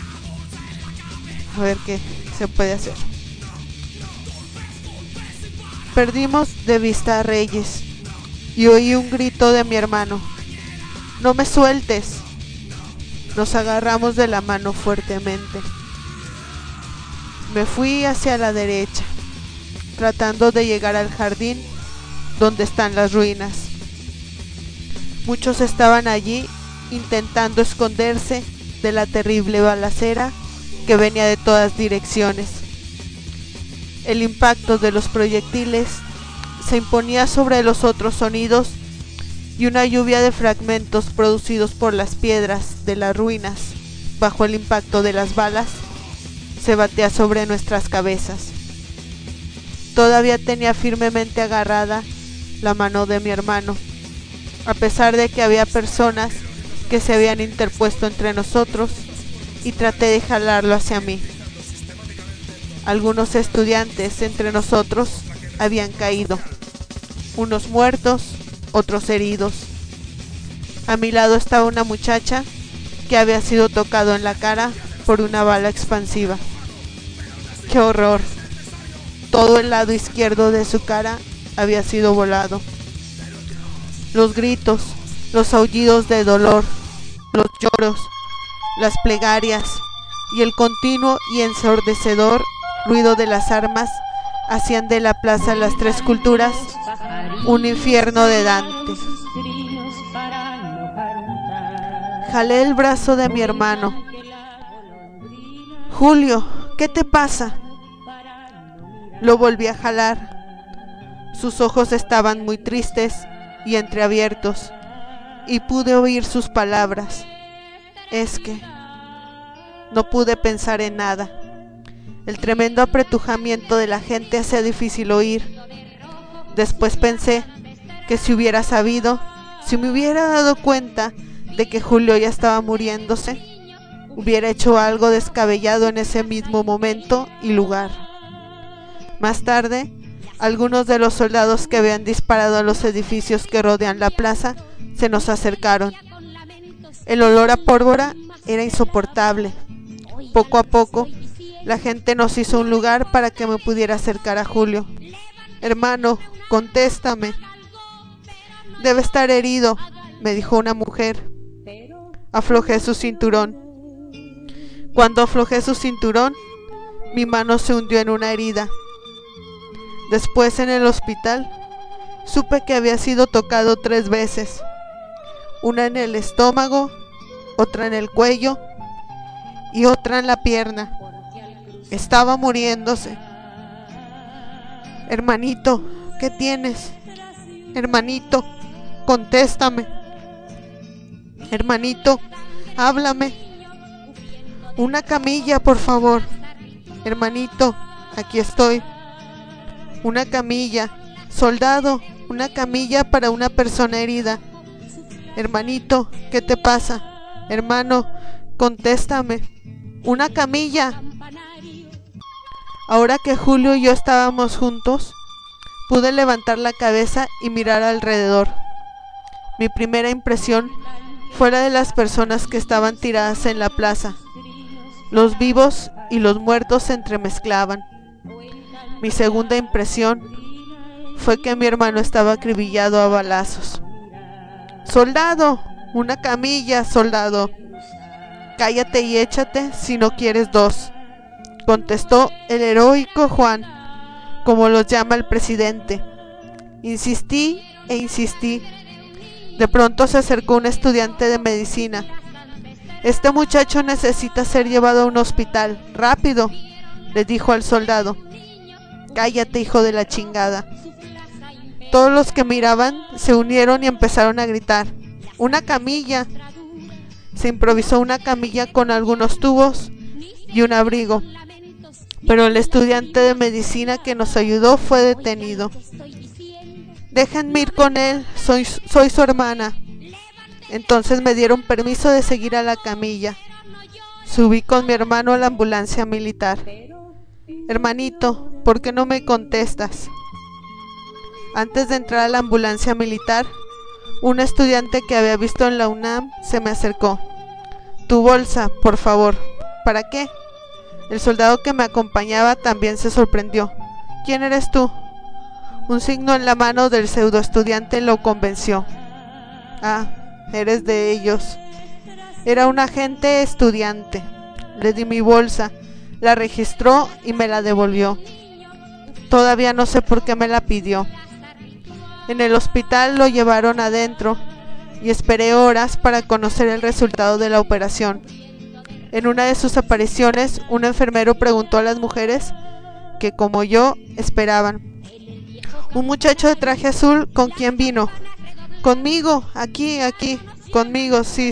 a ver qué se puede hacer. Perdimos de vista a Reyes y oí un grito de mi hermano: ¡no me sueltes! Nos agarramos de la mano fuertemente. Me fui hacia la derecha, tratando de llegar al jardín donde están las ruinas. Muchos estaban allí intentando esconderse de la terrible balacera que venía de todas direcciones. El impacto de los proyectiles se imponía sobre los otros sonidos y una lluvia de fragmentos producidos por las piedras de las ruinas bajo el impacto de las balas se batea sobre nuestras cabezas. Todavía tenía firmemente agarrada la mano de mi hermano, a pesar de que había personas que se habían interpuesto entre nosotros, y traté de jalarlo hacia mí. Algunos estudiantes entre nosotros habían caído, unos muertos, otros heridos. A mi lado estaba una muchacha que había sido tocado en la cara por una bala expansiva. ¡Qué horror! Todo el lado izquierdo de su cara había sido volado. Los gritos, los aullidos de dolor, los lloros, las plegarias y el continuo y ensordecedor ruido de las armas hacían de la Plaza Las Tres Culturas un infierno de Dante. Jalé el brazo de mi hermano. Julio, ¿qué te pasa? Lo volví a jalar. Sus ojos estaban muy tristes y entreabiertos, y pude oír sus palabras. es que no pude pensar en nada. El tremendo apretujamiento de la gente hacía difícil oír. Después pensé que si hubiera sabido, si me hubiera dado cuenta de que Julio ya estaba muriéndose, hubiera hecho algo descabellado en ese mismo momento y lugar. Más tarde, algunos de los soldados que habían disparado a los edificios que rodean la plaza se nos acercaron. El olor a pólvora era insoportable. Poco a poco, la gente nos hizo un lugar para que me pudiera acercar a Julio. Hermano, contéstame. Debe estar herido, me dijo una mujer. Aflojé su cinturón. Cuando aflojé su cinturón, mi mano se hundió en una herida. Después, en el hospital, supe que había sido tocado 3 veces. Una en el estómago, otra en el cuello y otra en la pierna. Estaba muriéndose. Hermanito, ¿qué tienes? Hermanito, contéstame. Hermanito, háblame. Una camilla, por favor. Hermanito, aquí estoy. Una camilla. Soldado, una camilla para una persona herida. Hermanito, ¿qué te pasa? Hermano, contéstame. Una camilla. Ahora que Julio y yo estábamos juntos, pude levantar la cabeza y mirar alrededor. Mi primera impresión fue la de las personas que estaban tiradas en la plaza. Los vivos y los muertos se entremezclaban. Mi segunda impresión fue que mi hermano estaba acribillado a balazos. ¡Soldado! ¡Una camilla, soldado! Cállate y échate si no quieres 2, contestó el heroico Juan, como los llama el presidente. Insistí e insistí. De pronto se acercó un estudiante de medicina. Este muchacho necesita ser llevado a un hospital. ¡Rápido!, le dijo al soldado. Cállate, hijo de la chingada. Todos los que miraban se unieron y empezaron a gritar. ¡Una camilla! Se improvisó una camilla con algunos tubos y un abrigo, pero el estudiante de medicina que nos ayudó fue detenido. Déjenme ir con él, soy su hermana. Entonces me dieron permiso de seguir a la camilla. Subí con mi hermano a la ambulancia militar. Hermanito, ¿por qué no me contestas? Antes de entrar a la ambulancia militar, un estudiante que había visto en la UNAM se me acercó. Tu bolsa, por favor. ¿Para qué? El soldado que me acompañaba también se sorprendió. ¿Quién eres tú? Un signo en la mano del pseudo estudiante lo convenció. Ah, eres de ellos. Era un agente estudiante. Le di mi bolsa, la registró y me la devolvió. Todavía no sé por qué me la pidió. En el hospital lo llevaron adentro y esperé horas para conocer el resultado de la operación. En una de sus apariciones, un enfermero preguntó a las mujeres que, como yo, esperaban. Un muchacho de traje azul, ¿con quién vino? Conmigo, aquí, conmigo, sí.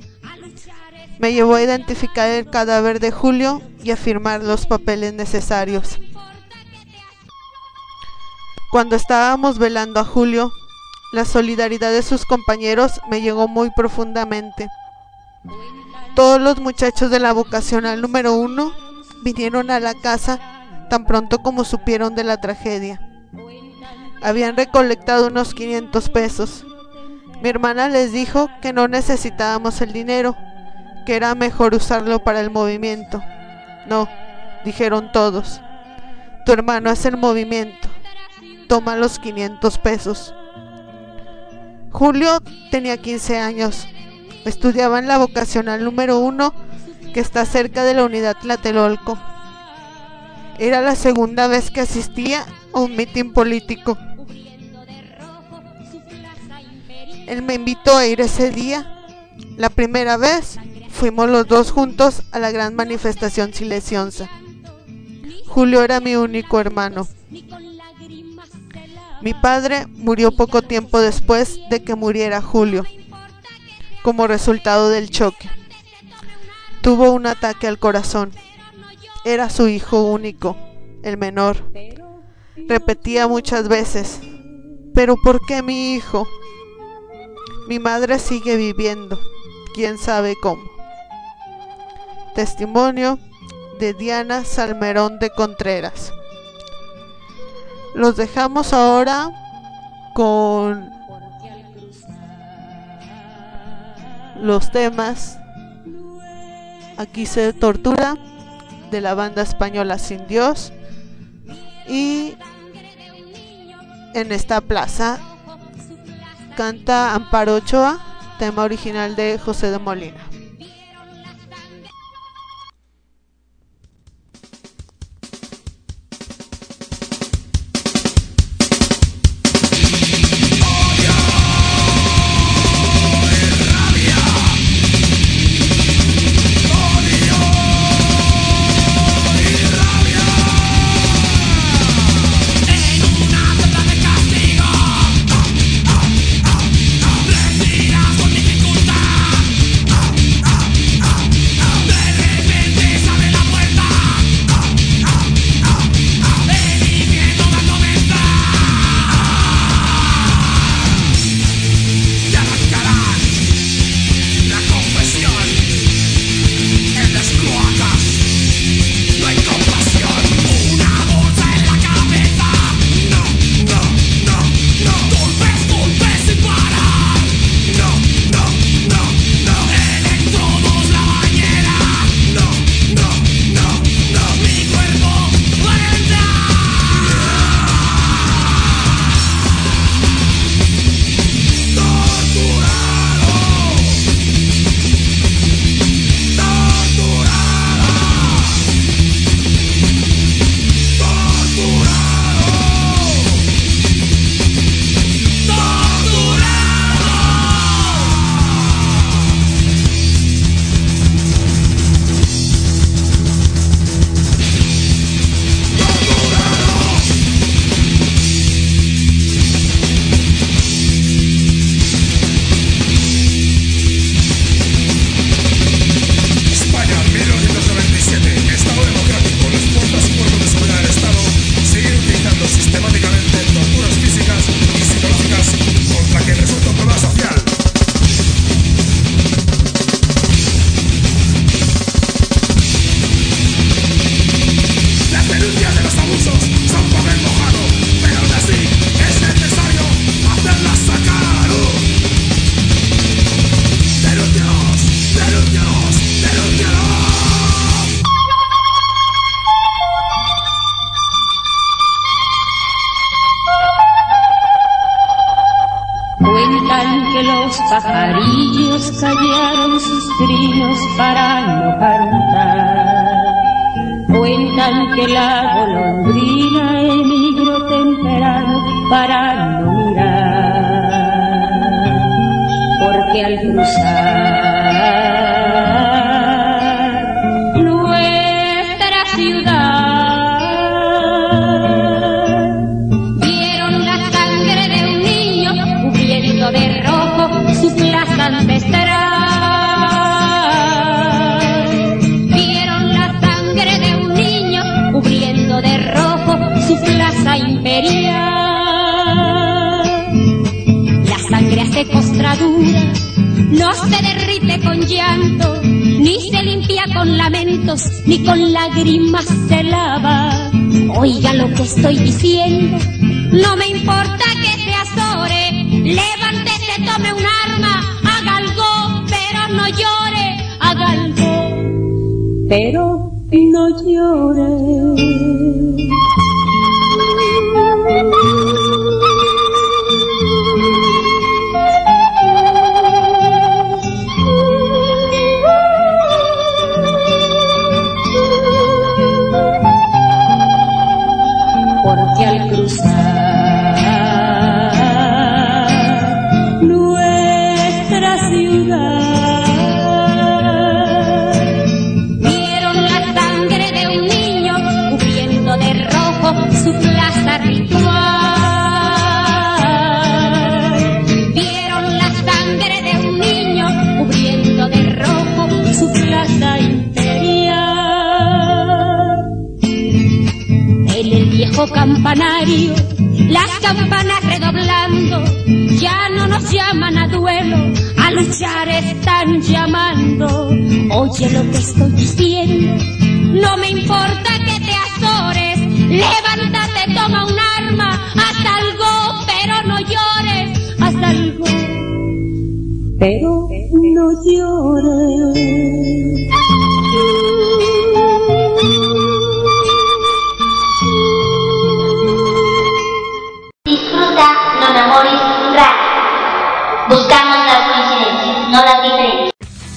Me llevó a identificar el cadáver de Julio y a firmar los papeles necesarios. Cuando estábamos velando a Julio, la solidaridad de sus compañeros me llegó muy profundamente. Todos los muchachos de la vocacional número 1 vinieron a la casa tan pronto como supieron de la tragedia. Habían recolectado unos 500 pesos. Mi hermana les dijo que no necesitábamos el dinero, que era mejor usarlo para el movimiento. No, dijeron todos. Tu hermano es el movimiento. Toma los 500 pesos. Julio tenía 15 años. Estudiaba en la vocacional número 1, que está cerca de la unidad Tlatelolco. Era la segunda vez que asistía a un mitin político. Él me invitó a ir ese día. La primera vez fuimos los dos juntos a la gran manifestación silenciosa. Julio era mi único hermano. Mi padre murió poco tiempo después de que muriera Julio, como resultado del choque. tuvo un ataque al corazón. Era su hijo único, el menor. Repetía muchas veces: ¿pero por qué mi hijo? Mi madre sigue viviendo, quién sabe cómo. Testimonio de Diana Salmerón de Contreras. Los dejamos ahora con los temas Aquí se tortura, de la banda española Sin Dios, y En esta plaza canta Amparo Ochoa, tema original de José de Molina. pajarillos callaron sus trinos para no cantar. Cuentan que la golondrina emigró temprano para no mirar, porque al cruzar nuestra ciudad vieron la sangre de un niño cubriendo de rojo su plaza ancestral. Vieron la sangre de un niño cubriendo de rojo su plaza imperial. La sangre hace costraduras, no se derrite con llanto, ni se limpia con lamentos, ni con lágrimas se lava. Oiga lo que estoy diciendo, no me importa que se azore, levántese, tome un arma, haga algo, pero no llore, haga algo, pero no llore. Porque al cruzar nuestra ciudad vieron la sangre de un niño cubriendo de viejo campanario, las campanas redoblando, ya no nos llaman a duelo, a luchar están llamando. Oye lo que estoy diciendo, no me importa que te azores, levántate, toma un arma, haz algo, pero no llores, haz algo, pero no llores. Disfruta Non Amoris Radio. Buscamos las coincidencias, no las diferencias.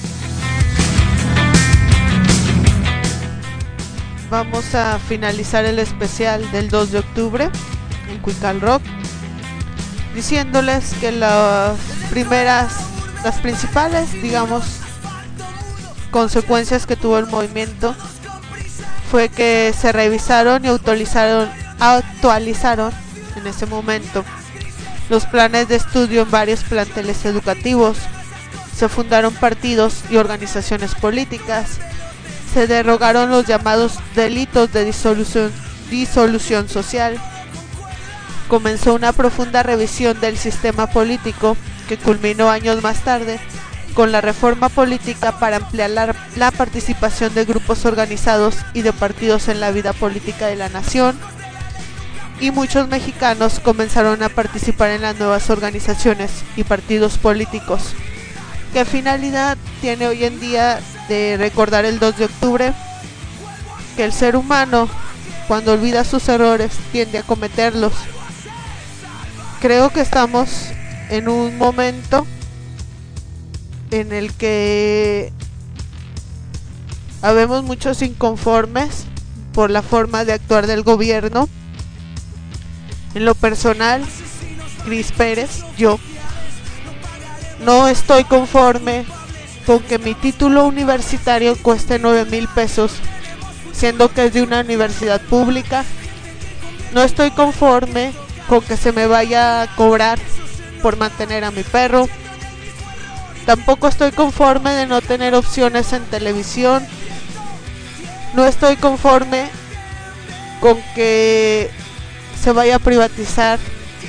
Vamos a finalizar el especial del 2 de octubre en Cuical Rock diciéndoles que las principales, digamos, consecuencias que tuvo el movimiento fue que se revisaron y actualizaron en ese momento los planes de estudio en varios planteles educativos, se fundaron partidos y organizaciones políticas, se derogaron los llamados delitos de disolución social, comenzó una profunda revisión del sistema político que culminó años más tarde con la reforma política para ampliar la participación de grupos organizados y de partidos en la vida política de la nación, y muchos mexicanos comenzaron a participar en las nuevas organizaciones y partidos políticos. ¿Qué finalidad tiene hoy en día de recordar el 2 de octubre? Que el ser humano, cuando olvida sus errores, tiende a cometerlos. Creo que estamos en un momento en el que habemos muchos inconformes por la forma de actuar del gobierno. En lo personal, Cris Pérez, yo no estoy conforme con que mi título universitario cueste 9,000 pesos, siendo que es de una universidad pública. No estoy conforme con que se me vaya a cobrar por mantener a mi perro. Tampoco estoy conforme de no tener opciones en televisión. No estoy conforme con que se vaya a privatizar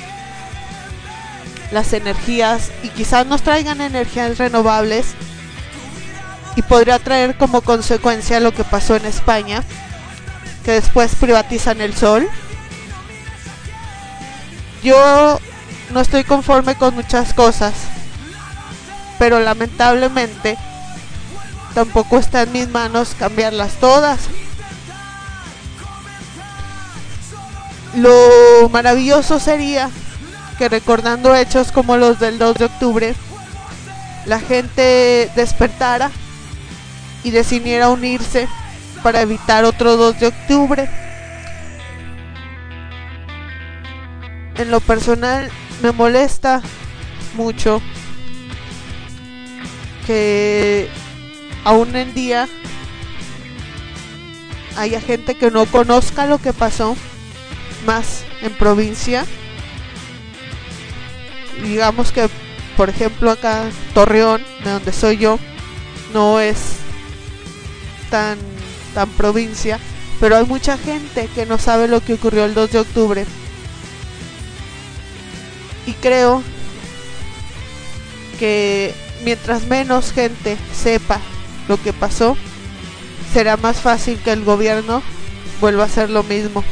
las energías y quizás nos traigan energías renovables, y podría traer como consecuencia lo que pasó en España, que después privatizan el sol. Yo no estoy conforme con muchas cosas, pero lamentablemente tampoco está en mis manos cambiarlas todas. Lo maravilloso sería que, recordando hechos como los del 2 de octubre, la gente despertara y decidiera unirse para evitar otro 2 de octubre. En lo personal me molesta mucho que aún en día haya gente que no conozca lo que pasó, más en provincia. Digamos que, por ejemplo, acá Torreón, de donde soy yo, no es tan provincia, pero hay mucha gente que no sabe lo que ocurrió el 2 de octubre. Y creo que mientras menos gente sepa lo que pasó, será más fácil que el gobierno vuelva a hacer lo mismo.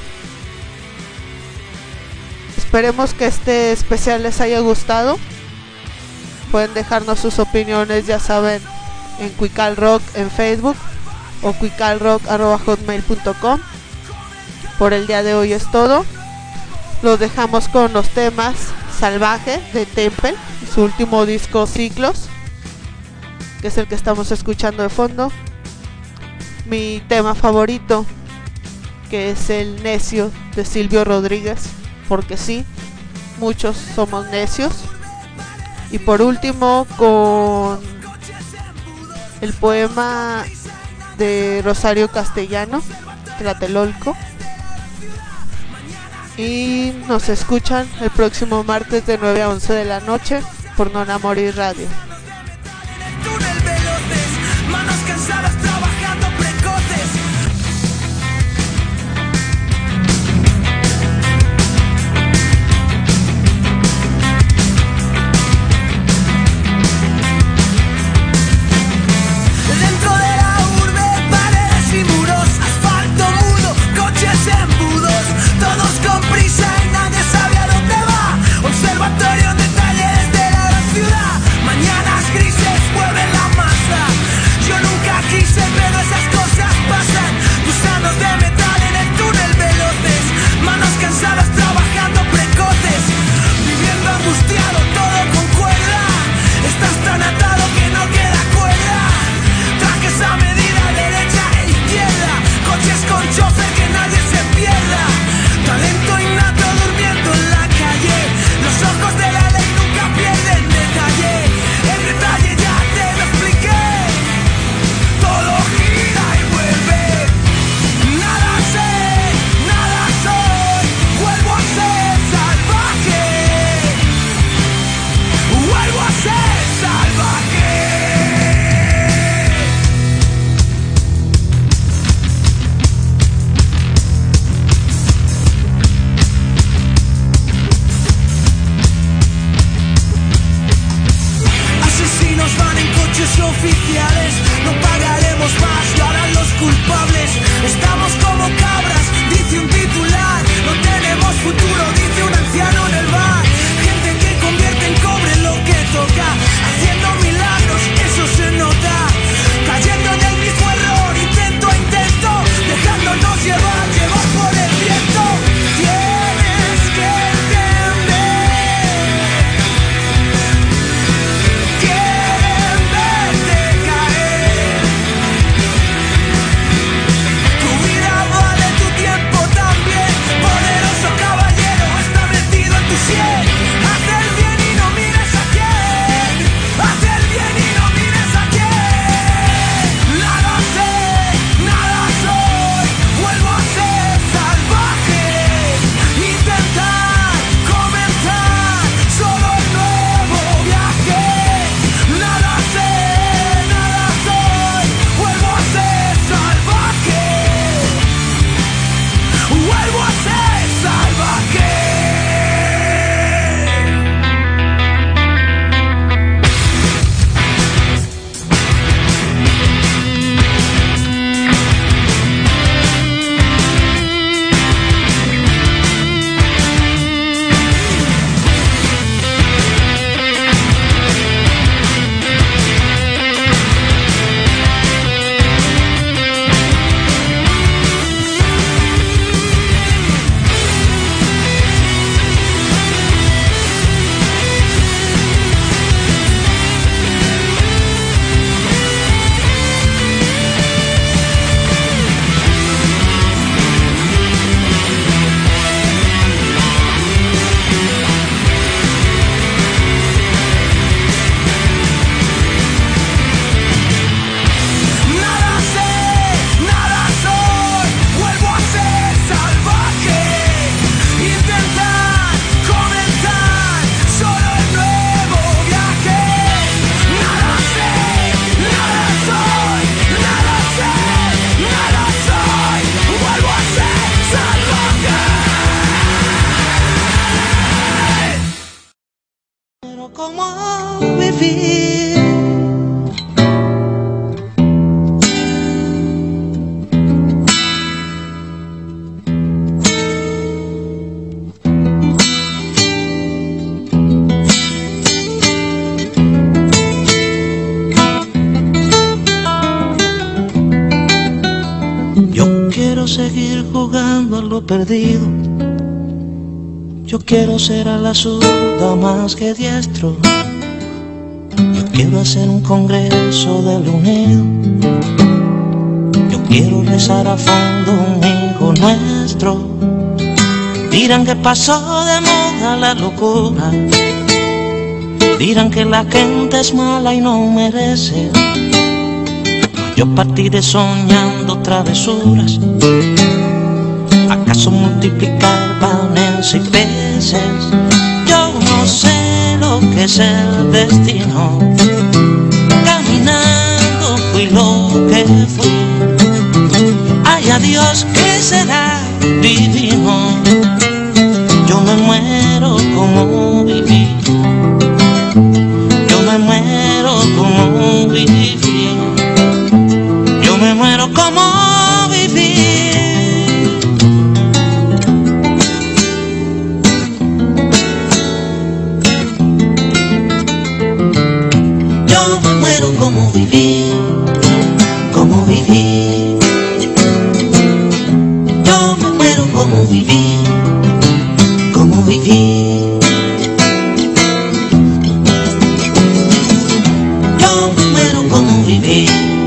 Esperemos que este especial les haya gustado. Pueden dejarnos sus opiniones, ya saben, en Cuical Rock en Facebook o cuicalrock@hotmail.com. Por el día de hoy es todo. Los dejamos con los temas Salvaje de Temple, su último disco Ciclos, que es el que estamos escuchando de fondo. Mi tema favorito, que es el Necio de Silvio Rodríguez, porque sí, muchos somos necios. Y por último, con el poema de Rosario Castellano, Tlatelolco. Y nos escuchan el próximo martes de 9 a 11 de la noche por Non Amoris Radio. Manos cansadas trabajando precoces. vivir. Seguir jugando a lo perdido. Yo quiero ser a la zurda más que diestro. Yo quiero hacer un congreso del unido. Yo quiero rezar a fondo un hijo nuestro. Dirán que pasó de moda la locura. Dirán que la gente es mala y no merece. Yo partiré soñando travesuras. ¿Acaso multiplicar panes y peces? Yo no sé lo que es el destino. Caminando fui lo que fui. Ay, adiós, ¿qué será divino? Yo me muero como viví. Yo me muero como viví. Yo me muero como viví. Yo me muero como viví, como viví. Yo me muero como viví, como viví. Yo me muero como viví.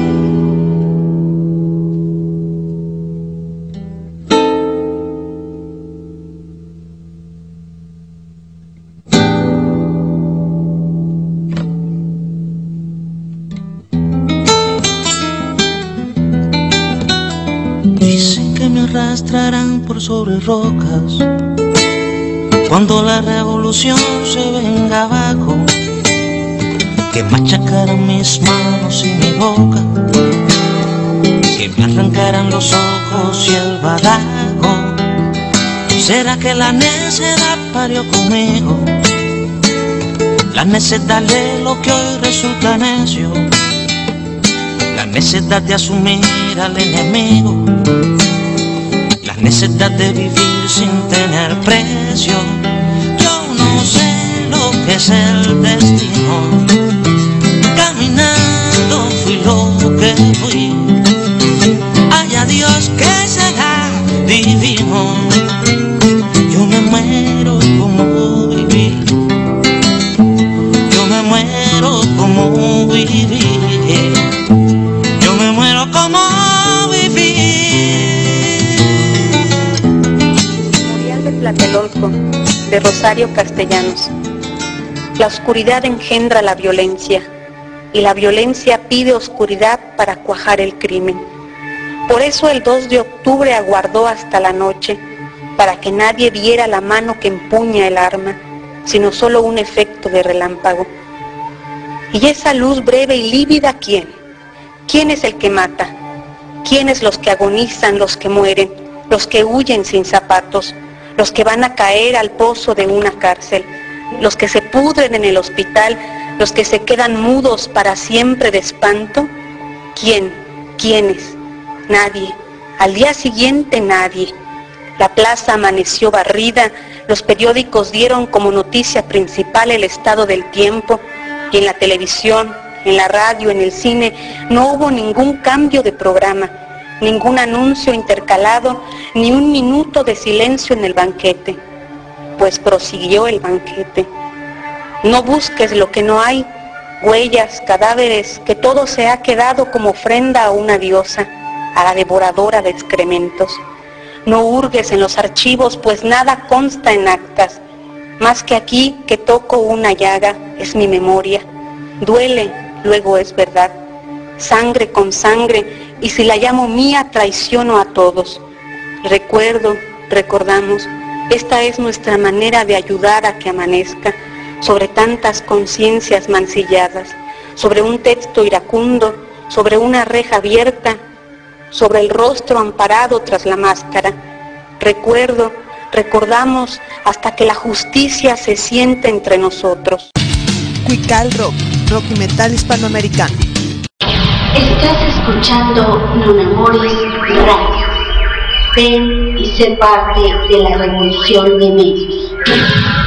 Arrastrarán por sobre rocas cuando la revolución se venga abajo, que machacarán mis manos y mi boca, que me arrancarán los ojos y el badajo. ¿Será que la necedad parió conmigo? La necedad de lo que hoy resulta necio, la necedad de asumir al enemigo, la necesidad de vivir sin tener precio. Yo no sé lo que es el destino. Caminando fui lo que fui. Ay, adiós, ¿qué será divino? Yo me muero como viví. Yo me muero como viví. Yo me muero como viví. Tlatelolco, de Rosario Castellanos. La oscuridad engendra la violencia, y la violencia pide oscuridad para cuajar el crimen. Por eso el 2 de octubre aguardó hasta la noche, para que nadie viera la mano que empuña el arma, sino solo un efecto de relámpago. ¿Y esa luz breve y lívida quién? ¿Quién es el que mata? ¿Quiénes los que agonizan, los que mueren, los que huyen sin zapatos, los que van a caer al pozo de una cárcel, los que se pudren en el hospital, los que se quedan mudos para siempre de espanto? ¿Quién? ¿Quiénes? Nadie. Al día siguiente nadie. La plaza amaneció barrida, los periódicos dieron como noticia principal el estado del tiempo, y en la televisión, en la radio, en el cine, no hubo ningún cambio de programa, ningún anuncio intercalado, ni un minuto de silencio en el banquete, pues prosiguió el banquete. No busques lo que no hay, huellas, cadáveres, que todo se ha quedado como ofrenda a una diosa, a la devoradora de excrementos. No hurgues en los archivos, pues nada consta en actas, más que aquí que toco una llaga, es mi memoria. Duele, luego es verdad, sangre con sangre, y si la llamo mía traiciono a todos. Recuerdo, recordamos, esta es nuestra manera de ayudar a que amanezca sobre tantas conciencias mancilladas, sobre un texto iracundo, sobre una reja abierta, sobre el rostro amparado tras la máscara. Recuerdo, recordamos hasta que la justicia se siente entre nosotros. Cuical Rock, rock y metal hispanoamericano. Estás escuchando Non Amoris Radio. Ven y sé parte de la revolución de medios.